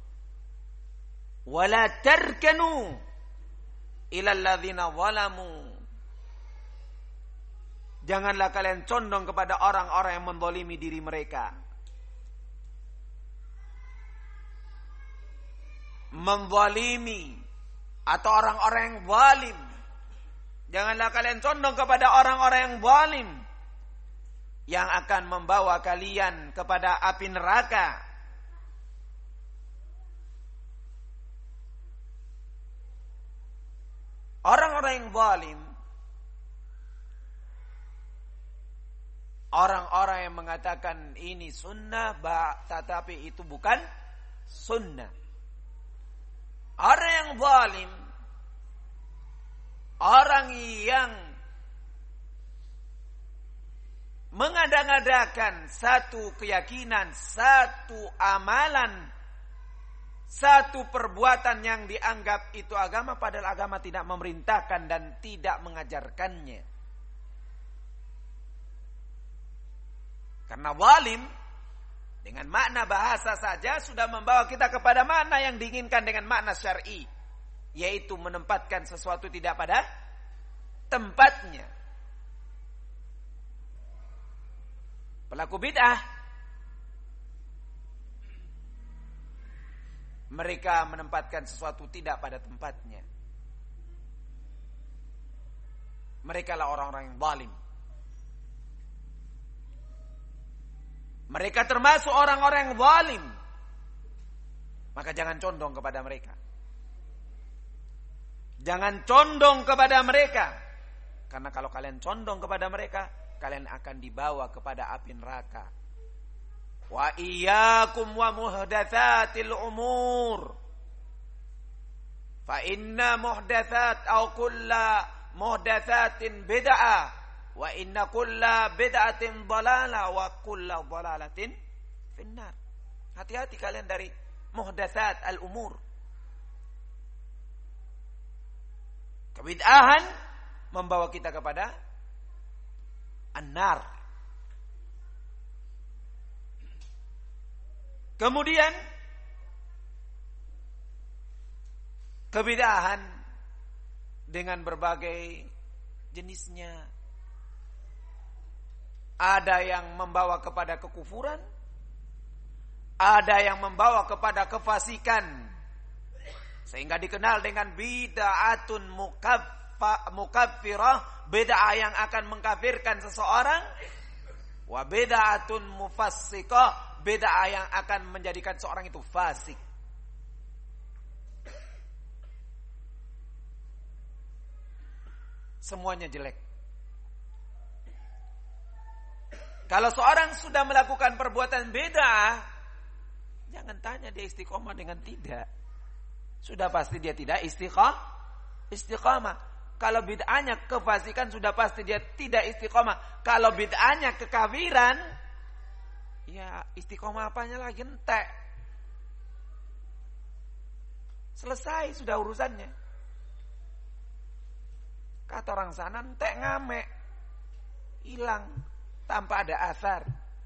Wala tarkanu ilal ladzina zalamu. Janganlah kalian condong kepada orang-orang yang menzalimi diri mereka. Menzalimi atau orang-orang yang zalim. Janganlah kalian condong kepada orang-orang yang zalim, yang akan membawa kalian kepada api neraka. Orang-orang yang zalim, orang-orang yang mengatakan ini sunnah, tetapi itu bukan sunnah. Orang yang zalim, orang yang mengada-ngadakan satu keyakinan, satu amalan, satu perbuatan yang dianggap itu agama, padahal agama tidak memerintahkan dan tidak mengajarkannya. Karena zalim dengan makna bahasa saja sudah membawa kita kepada makna yang diinginkan dengan makna syar'i, yaitu menempatkan sesuatu tidak pada tempatnya. Pelaku bid'ah, mereka menempatkan sesuatu tidak pada tempatnya. Mereka lah orang-orang yang zalim. Mereka termasuk orang-orang yang zalim. Maka jangan condong kepada mereka. Jangan condong kepada mereka. Karena kalau kalian condong kepada mereka, kalian akan dibawa kepada api neraka. Wa iyyakum wa muhdatsatil umur. Fa inna muhdatsat aw kulla muhdatsatin bid'ah. Wa inna kulla bid'atin dhalalah wa kulla dhalalatin finnar. Hati-hati kalian dari muhdatsat al-umur. Kebid'ahan membawa kita kepada an-nar. Kemudian kebid'ahan dengan berbagai jenisnya. Ada yang membawa kepada kekufuran, ada yang membawa kepada kefasikan, sehingga dikenal dengan bid'atun mukaffirah, bid'ah yang akan mengkafirkan seseorang, wa bid'atun mufassiqah, bid'ah yang akan menjadikan seorang itu fasik. Semuanya jelek. Kalau seorang sudah melakukan perbuatan bid'ah, jangan tanya dia istiqomah dengan tidak. Sudah pasti dia tidak istiqamah. Kalau bid'ahnya kefasikan sudah pasti dia tidak istiqomah. Kalau bid'ahnya kekafiran, ya istiqomah apanya lagi, entek. Selesai sudah urusannya. Kata orang sana, entek ngamek. Hilang tanpa ada asar.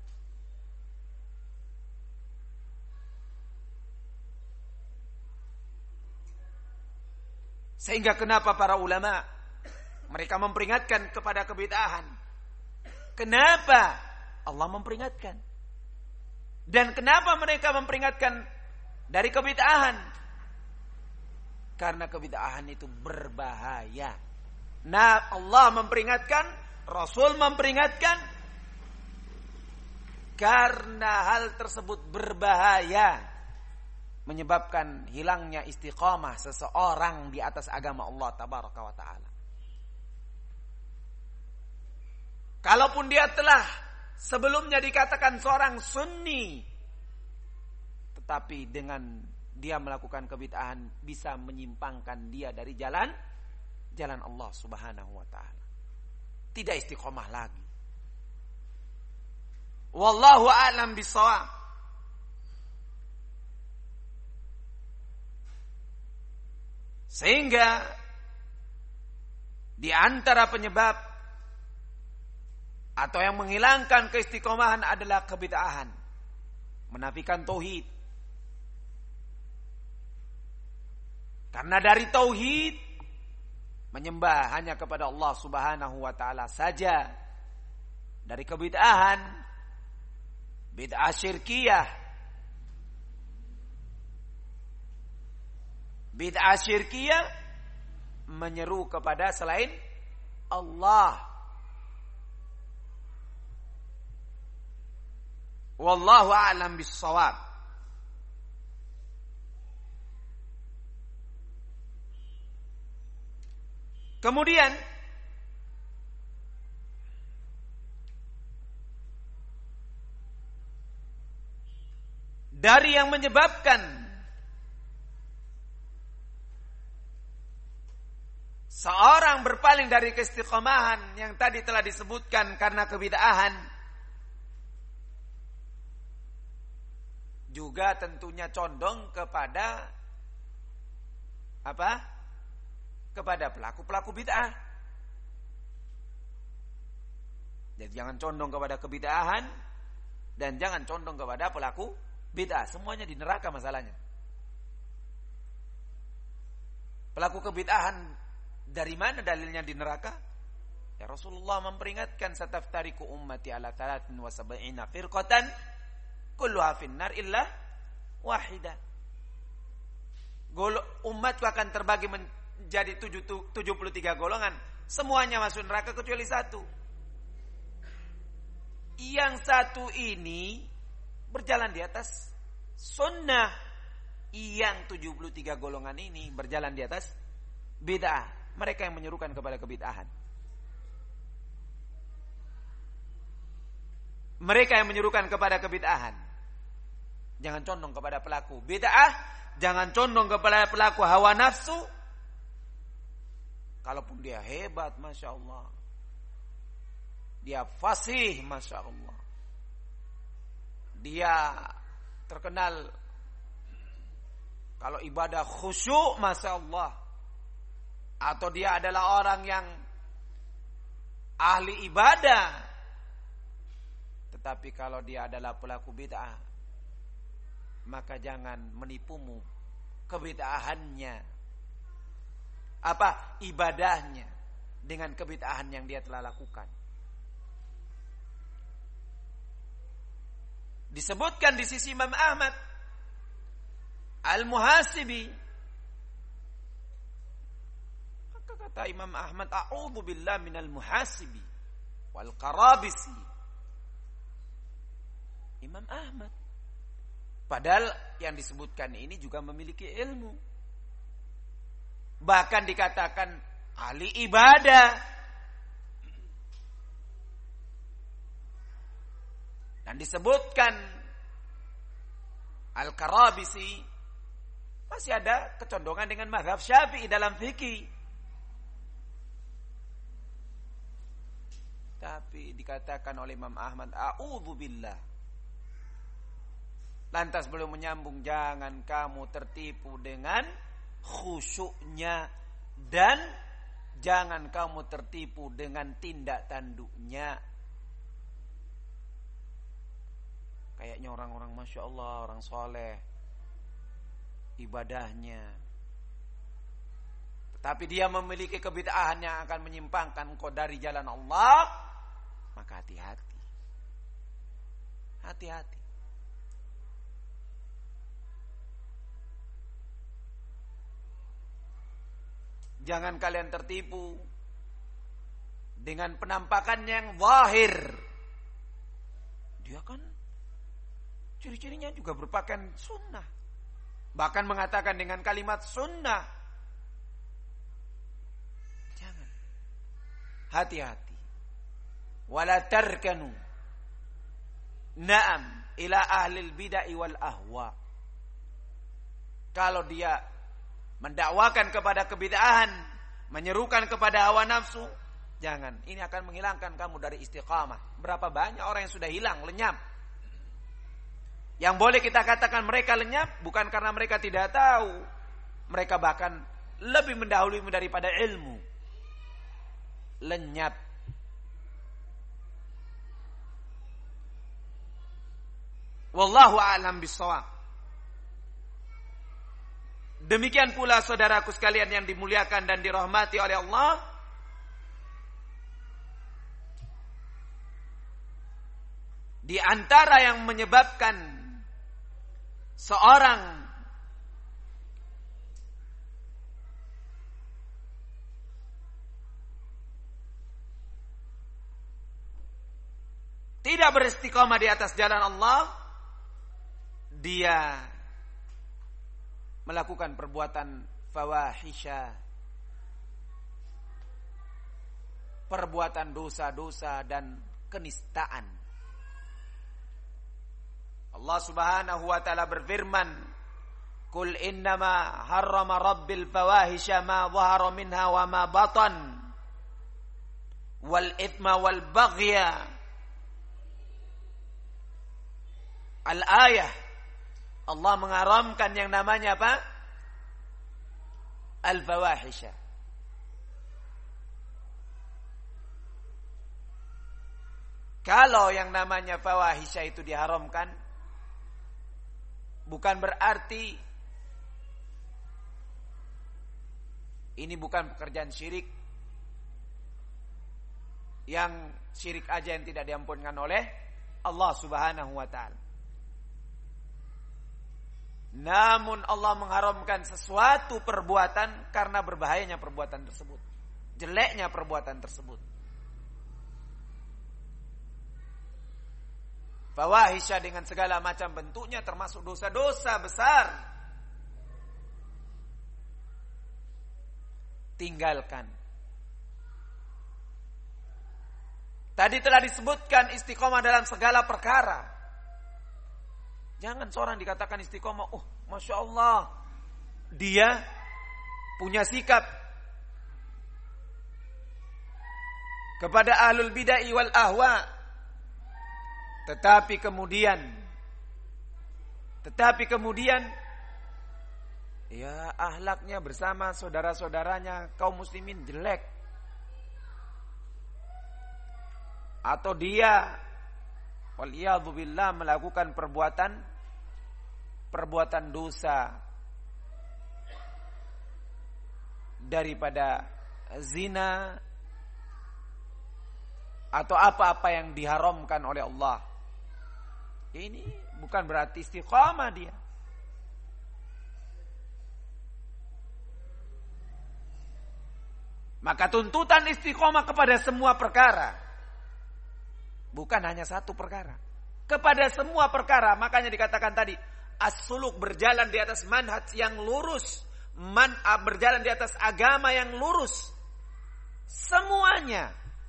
Sehingga kenapa para ulama mereka memperingatkan kepada kebid'ahan? Kenapa Allah memperingatkan? Dan kenapa mereka memperingatkan dari kebid'ahan? Karena kebid'ahan itu berbahaya. Nah, Allah memperingatkan, Rasul memperingatkan karena hal tersebut berbahaya, menyebabkan hilangnya istiqamah seseorang di atas agama Allah tabaraka wa ta'ala. Kalaupun dia telah sebelumnya dikatakan seorang sunni, tetapi dengan dia melakukan kebid'ahan bisa menyimpangkan dia dari jalan Allah subhanahu wa ta'ala. Tidak istiqamah lagi. Wallahu a'lam bishawab. Sehingga di antara penyebab atau yang menghilangkan keistiqomahan adalah kebid'ahan, menafikan tauhid. Karena dari tauhid menyembah hanya kepada Allah Subhanahu wa taala saja. Dari kebid'ahan, bid'ah syirkiyah. Bid'ah syirkiyah menyeru kepada selain Allah. Wallahu a'lam bis-shawab. Kemudian dari yang menyebabkan seorang berpaling dari keistiqomahan yang tadi telah disebutkan karena kebid'ahan, juga tentunya condong kepada apa? Kepada pelaku-pelaku bid'ah. Jadi jangan condong kepada kebid'ahan dan jangan condong kepada pelaku bid'ah. Semuanya di neraka masalahnya. Pelaku kebid'ahan dari mana dalilnya di neraka? Ya Rasulullah memperingatkan, sataftariku ummati ala 73 firqatan kulluha finnar illa wahidah. Umatku akan terbagi menjadi 73 golongan, semuanya masuk neraka kecuali satu. Yang satu ini berjalan di atas sunnah. Yang 73 golongan ini berjalan di atas bid'ah. Mereka yang menyerukan kepada kebid'ahan. Mereka yang menyerukan kepada kebid'ahan. Jangan condong kepada pelaku bid'ah, jangan condong kepada pelaku hawa nafsu. Kalaupun dia hebat, Masya Allah, dia fasih, Masya Allah, dia terkenal kalau ibadah khusyuk, Masya Allah, atau dia adalah orang yang ahli ibadah, tetapi kalau dia adalah pelaku bid'ah, maka jangan menipumu kebid'ahannya, ibadahnya dengan kebid'ahan yang dia telah lakukan. Disebutkan di sisi Imam Ahmad Al-Muhasibi, kata Imam Ahmad, a'udzu billah minal muhasibi wal qarabisi. Imam Ahmad, padahal yang disebutkan ini juga memiliki ilmu, bahkan dikatakan ahli ibadah, dan disebutkan Al-Qarabisi masih ada kecondongan dengan mazhab Syafi'i dalam fikih. Tapi dikatakan oleh Imam Ahmad, a'udzubillah. Lantas beliau menyambung, jangan kamu tertipu dengan khusyuknya dan jangan kamu tertipu dengan tindak tanduknya. Kayaknya orang-orang Masya Allah, orang soleh, ibadahnya, tetapi dia memiliki kebid'ahan yang akan menyimpangkan engkau dari jalan Allah, maka hati-hati. Hati-hati. Jangan kalian tertipu dengan penampakan yang zahir. Dia kan ciri-cirinya juga berpakaian sunnah, bahkan mengatakan dengan kalimat sunnah. Jangan. Hati-hati. Wala tarkanu na'am ila ahlil bid'ah wal ahwa. Kalau dia mendakwakan kepada kebid'ahan, menyerukan kepada hawa nafsu, jangan. Ini akan menghilangkan kamu dari istiqamah. Berapa banyak orang yang sudah hilang, lenyap. Yang boleh kita katakan mereka lenyap bukan karena mereka tidak tahu. Mereka bahkan lebih mendahului daripada ilmu. Lenyap. Wallahu a'lam bishawab. Demikian pula saudaraku sekalian yang dimuliakan dan dirahmati oleh Allah, di antara yang menyebabkan seorang tidak beristiqamah di atas jalan Allah, dia melakukan perbuatan fawahisha, perbuatan dosa-dosa dan kenistaan. Allah Subhanahu wa taala berfirman, "Qul innama harrama rabbil fawahisha ma dhahara minha wa ma batan wal ithma wal baghya." Al-ayah, Allah mengharamkan yang namanya apa? Al-fawahisha. Kalau yang namanya fawahisha itu diharamkan, bukan berarti ini bukan pekerjaan syirik, yang syirik aja yang tidak diampunkan oleh Allah Subhanahu wa taala. Namun Allah mengharamkan sesuatu perbuatan karena berbahayanya perbuatan tersebut, jeleknya perbuatan tersebut. Fawahisha dengan segala macam bentuknya termasuk dosa-dosa besar. Tinggalkan. Tadi telah disebutkan istiqomah dalam segala perkara. Jangan seorang dikatakan istiqomah, oh Masya Allah, dia punya sikap kepada ahlul bid'ah wal ahwa, tetapi kemudian ya akhlaknya bersama saudara-saudaranya kaum muslimin jelek, atau dia waliyadzubillah melakukan perbuatan dosa daripada zina atau apa-apa yang diharamkan oleh Allah. Ini bukan berarti istiqamah dia. Maka tuntutan istiqamah kepada semua perkara, bukan hanya satu perkara, kepada semua perkara. Makanya dikatakan tadi, as-suluk, berjalan di atas manhaj yang lurus, berjalan di atas agama yang lurus, semuanya.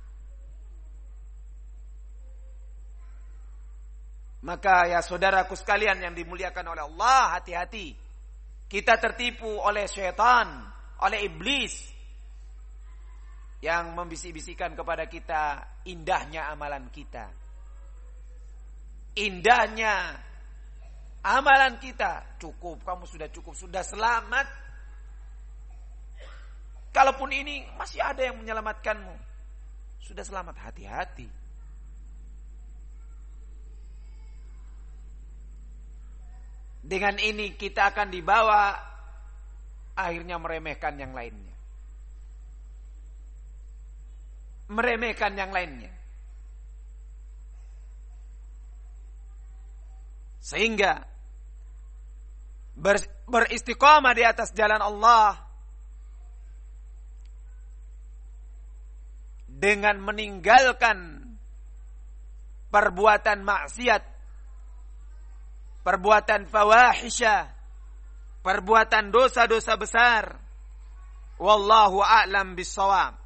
Maka ya saudaraku sekalian yang dimuliakan oleh Allah, hati-hati. Kita tertipu oleh syaitan, oleh iblis. yang membisik-bisikan kepada kita indahnya amalan kita. Indahnya amalan kita. Cukup, kamu sudah cukup, sudah selamat. Kalaupun ini masih ada yang menyelamatkanmu, sudah selamat, hati-hati. Dengan ini kita akan dibawa akhirnya meremehkan yang lainnya. Meremehkan yang lainnya. Sehingga beristiqamah di atas jalan Allah dengan meninggalkan perbuatan maksiat, perbuatan fawahisya, perbuatan dosa-dosa besar. Wallahu a'lam bissawab.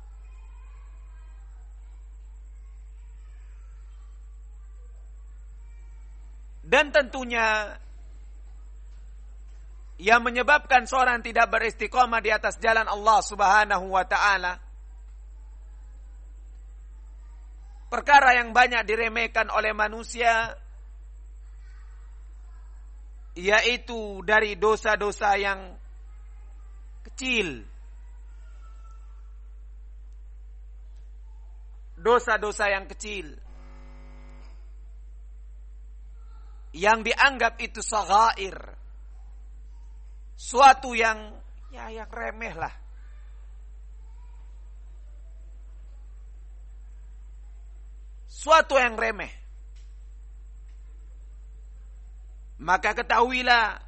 Dan tentunya yang menyebabkan seorang tidak beristiqamah di atas jalan Allah Subhanahu wa ta'ala, perkara yang banyak diremehkan oleh manusia, yaitu dari dosa-dosa yang kecil. Dosa-dosa yang kecil yang dianggap itu saghair, suatu yang remeh lah. Suatu yang remeh. Maka ketahuilah,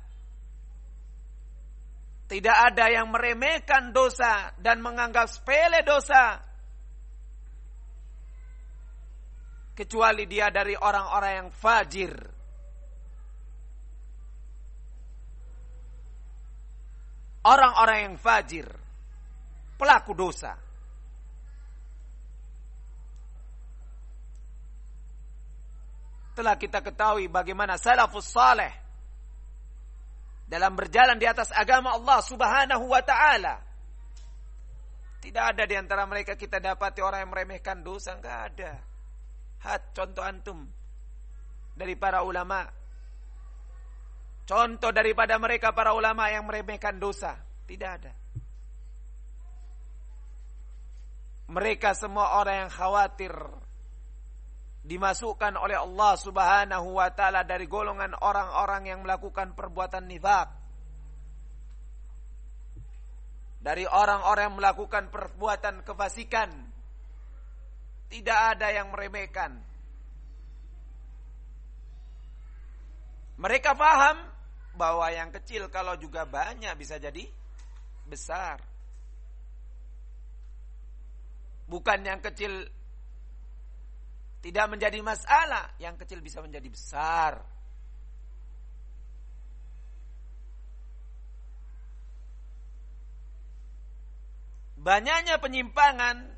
tidak ada yang meremehkan dosa dan menganggap sepele dosa kecuali dia dari orang-orang yang fajir. Orang-orang yang fajir, pelaku dosa. Telah kita ketahui bagaimana salafus saleh dalam berjalan di atas agama Allah Subhanahu wa ta'ala. Tidak ada di antara mereka kita dapati orang yang meremehkan dosa, enggak ada. Contoh antum dari para ulama. Contoh daripada mereka para ulama yang meremehkan dosa, tidak ada. Mereka semua orang yang khawatir dimasukkan oleh Allah Subhanahu wa ta'ala dari golongan orang-orang yang melakukan perbuatan nifaq, dari orang-orang yang melakukan perbuatan kefasikan. Tidak ada yang meremehkan. Mereka paham bahwa yang kecil kalau juga banyak bisa jadi besar. Bukan yang kecil tidak menjadi masalah, yang kecil bisa menjadi besar. Banyaknya penyimpangan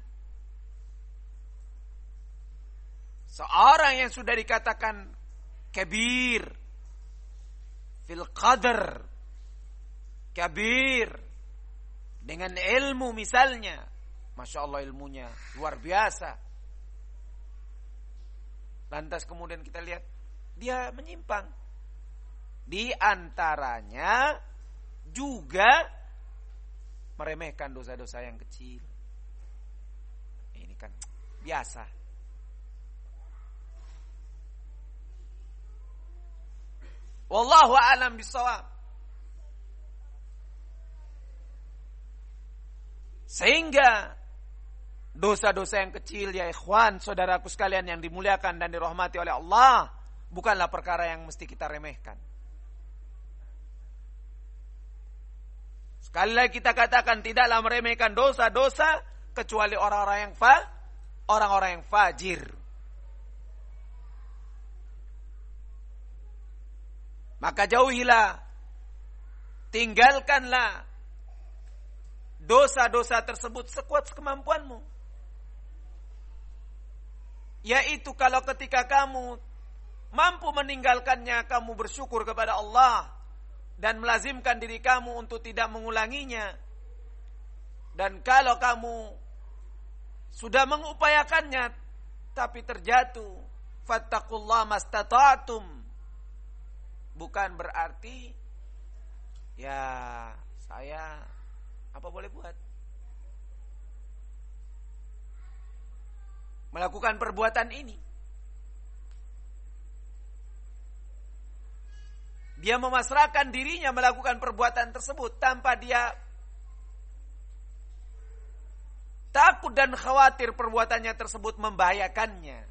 seorang yang sudah dikatakan kabir fil qadar, kabir dengan ilmu misalnya, Masya Allah ilmunya luar biasa. Lantas kemudian kita lihat dia menyimpang. Di antaranya juga meremehkan dosa-dosa yang kecil. Ini kan biasa. Wallahu a'lam bishawab. Sehingga dosa-dosa yang kecil ya ikhwan, saudaraku sekalian yang dimuliakan dan dirahmati oleh Allah, bukanlah perkara yang mesti kita remehkan. Sekali lagi kita katakan, tidaklah meremehkan dosa-dosa kecuali orang-orang yang fajir. Maka jauhilah, tinggalkanlah dosa-dosa tersebut sekuat kemampuanmu. Yaitu kalau ketika kamu mampu meninggalkannya, kamu bersyukur kepada Allah dan melazimkan diri kamu untuk tidak mengulanginya. Dan kalau kamu sudah mengupayakannya tapi terjatuh. Fattaqullaha mastata'tum. Bukan berarti ya saya apa boleh buat. Melakukan perbuatan ini. Dia memasrahkan dirinya melakukan perbuatan tersebut tanpa dia takut dan khawatir perbuatannya tersebut membahayakannya.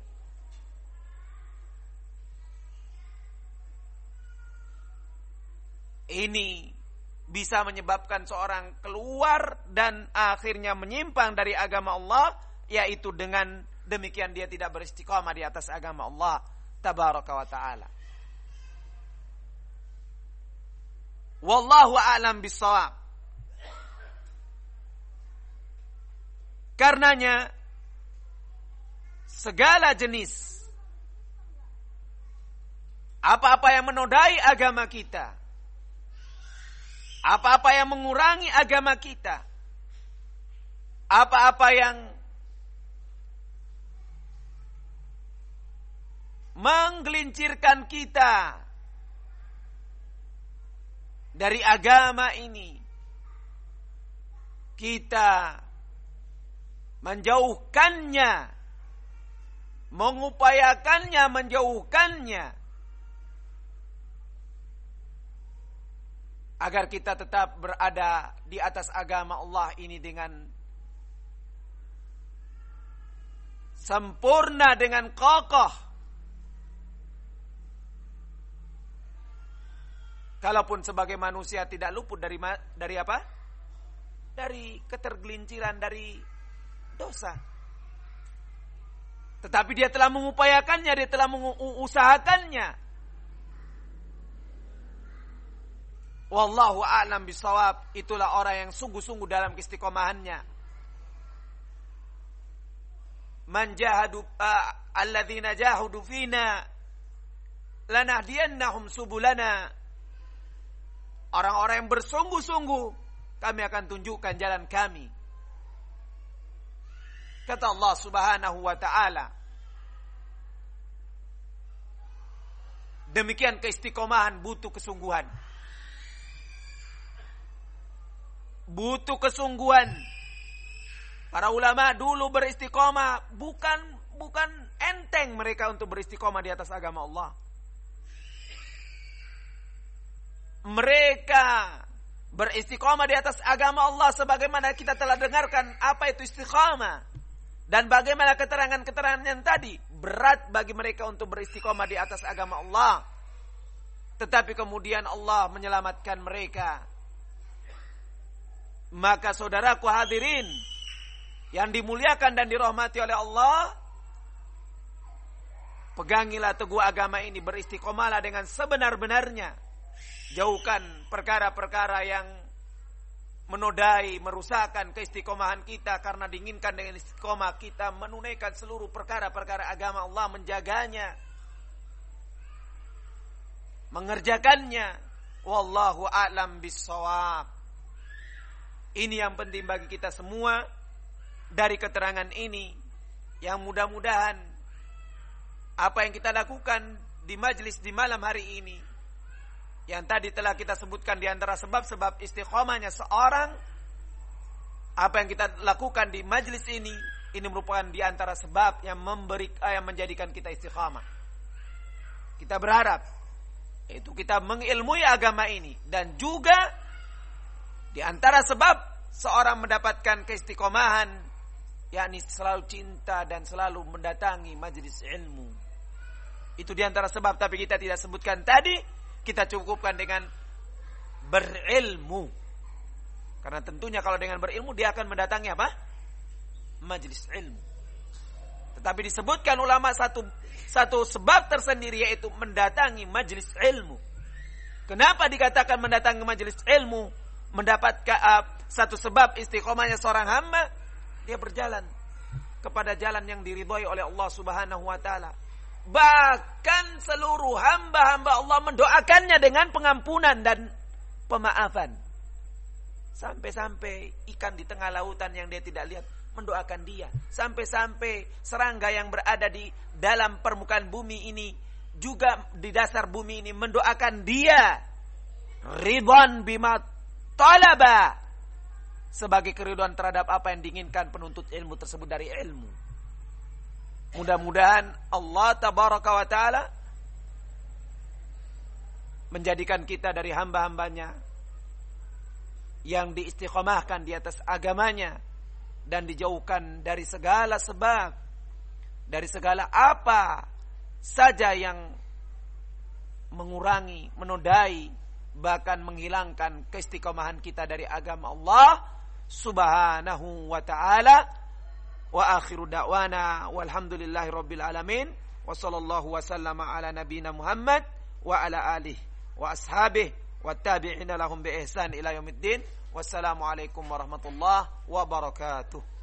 Ini bisa menyebabkan seorang keluar dan akhirnya menyimpang dari agama Allah, yaitu dengan demikian dia tidak beristiqamah di atas agama Allah tabaraka wa ta'ala. Wallahu a'lam bissawab. Karenanya segala jenis apa-apa yang menodai agama kita, apa-apa yang mengurangi agama kita, apa-apa yang menggelincirkan kita dari agama ini, kita menjauhkannya, mengupayakannya, menjauhkannya, agar kita tetap berada di atas agama Allah ini dengan sempurna, dengan kokoh. Kalaupun sebagai manusia tidak luput dari apa? Dari ketergelinciran, dari dosa. Tetapi dia telah mengupayakannya, dia telah mengusahakannya. Wallahu a'lam bishawab. Itulah orang yang sungguh-sungguh dalam keistiqomahannya. Man jahadu alladzina jahadu fina lanahdiyannahum subulana. Orang-orang yang bersungguh-sungguh, kami akan tunjukkan jalan kami. Kata Allah Subhanahu wa ta'ala. Demikian keistiqomahan butuh kesungguhan. Butuh kesungguhan. Para ulama dulu beristiqomah bukan enteng mereka untuk beristiqomah di atas agama Allah. Mereka beristiqomah di atas agama Allah sebagaimana kita telah dengarkan apa itu istiqamah dan bagaimana keterangan-keterangan yang tadi. Berat bagi mereka untuk beristiqomah di atas agama Allah, tetapi kemudian Allah menyelamatkan mereka. Maka saudaraku hadirin yang dimuliakan dan dirahmati oleh Allah, pegangilah teguh agama ini, beristiqomahlah dengan sebenar-benarnya. Jauhkan perkara-perkara yang menodai, merusakkan keistiqomahan kita, karena diinginkan dengan istiqomah kita menunaikan seluruh perkara-perkara agama Allah, menjaganya, mengerjakannya. Wallahu a'lam bissawab. Ini yang penting bagi kita semua dari keterangan ini, yang mudah-mudahan apa yang kita lakukan di majlis di malam hari ini, yang tadi telah kita sebutkan di antara sebab-sebab istiqomahnya seorang, apa yang kita lakukan di majlis ini merupakan di antara sebab yang menjadikan kita istiqomah. Kita berharap yaitu kita mengilmui agama ini, dan juga di antara sebab seorang mendapatkan keistiqomahan yakni selalu cinta dan selalu mendatangi majlis ilmu. Itu di antara sebab, tapi kita tidak sebutkan tadi. Kita cukupkan dengan berilmu. Karena tentunya kalau dengan berilmu dia akan mendatangi apa? Majlis ilmu. Tetapi disebutkan ulama satu sebab tersendiri, yaitu mendatangi majlis ilmu. Kenapa dikatakan mendatangi majlis ilmu? Mendapatkan satu sebab istiqomahnya seorang hamba, dia berjalan kepada jalan yang diridhai oleh Allah Subhanahu wa ta'ala. Bahkan seluruh hamba-hamba Allah mendoakannya dengan pengampunan dan pemaafan. Sampai-sampai ikan di tengah lautan yang dia tidak lihat mendoakan dia. Sampai-sampai serangga yang berada di dalam permukaan bumi ini, juga di dasar bumi ini mendoakan dia. Ridwan bima talaba, sebagai keriduan terhadap apa yang diinginkan penuntut ilmu tersebut dari ilmu. Mudah-mudahan Allah tabaraka wa ta'ala menjadikan kita dari hamba-hambanya yang diistiqomahkan di atas agamanya dan dijauhkan dari segala sebab, dari segala apa saja yang mengurangi, menodai, bahkan menghilangkan keistiqomahan kita dari agama Allah subhanahu wa ta'ala. Wa akhiru da'wana walhamdulillahi rabbil alamin, wa sallallahu wa sallama ala nabina Muhammad wa ala alihi wa ashabihi wa tabi'ina lahum bi ihsan ila yaumiddin. Wassalamualaikum warahmatullahi wabarakatuh.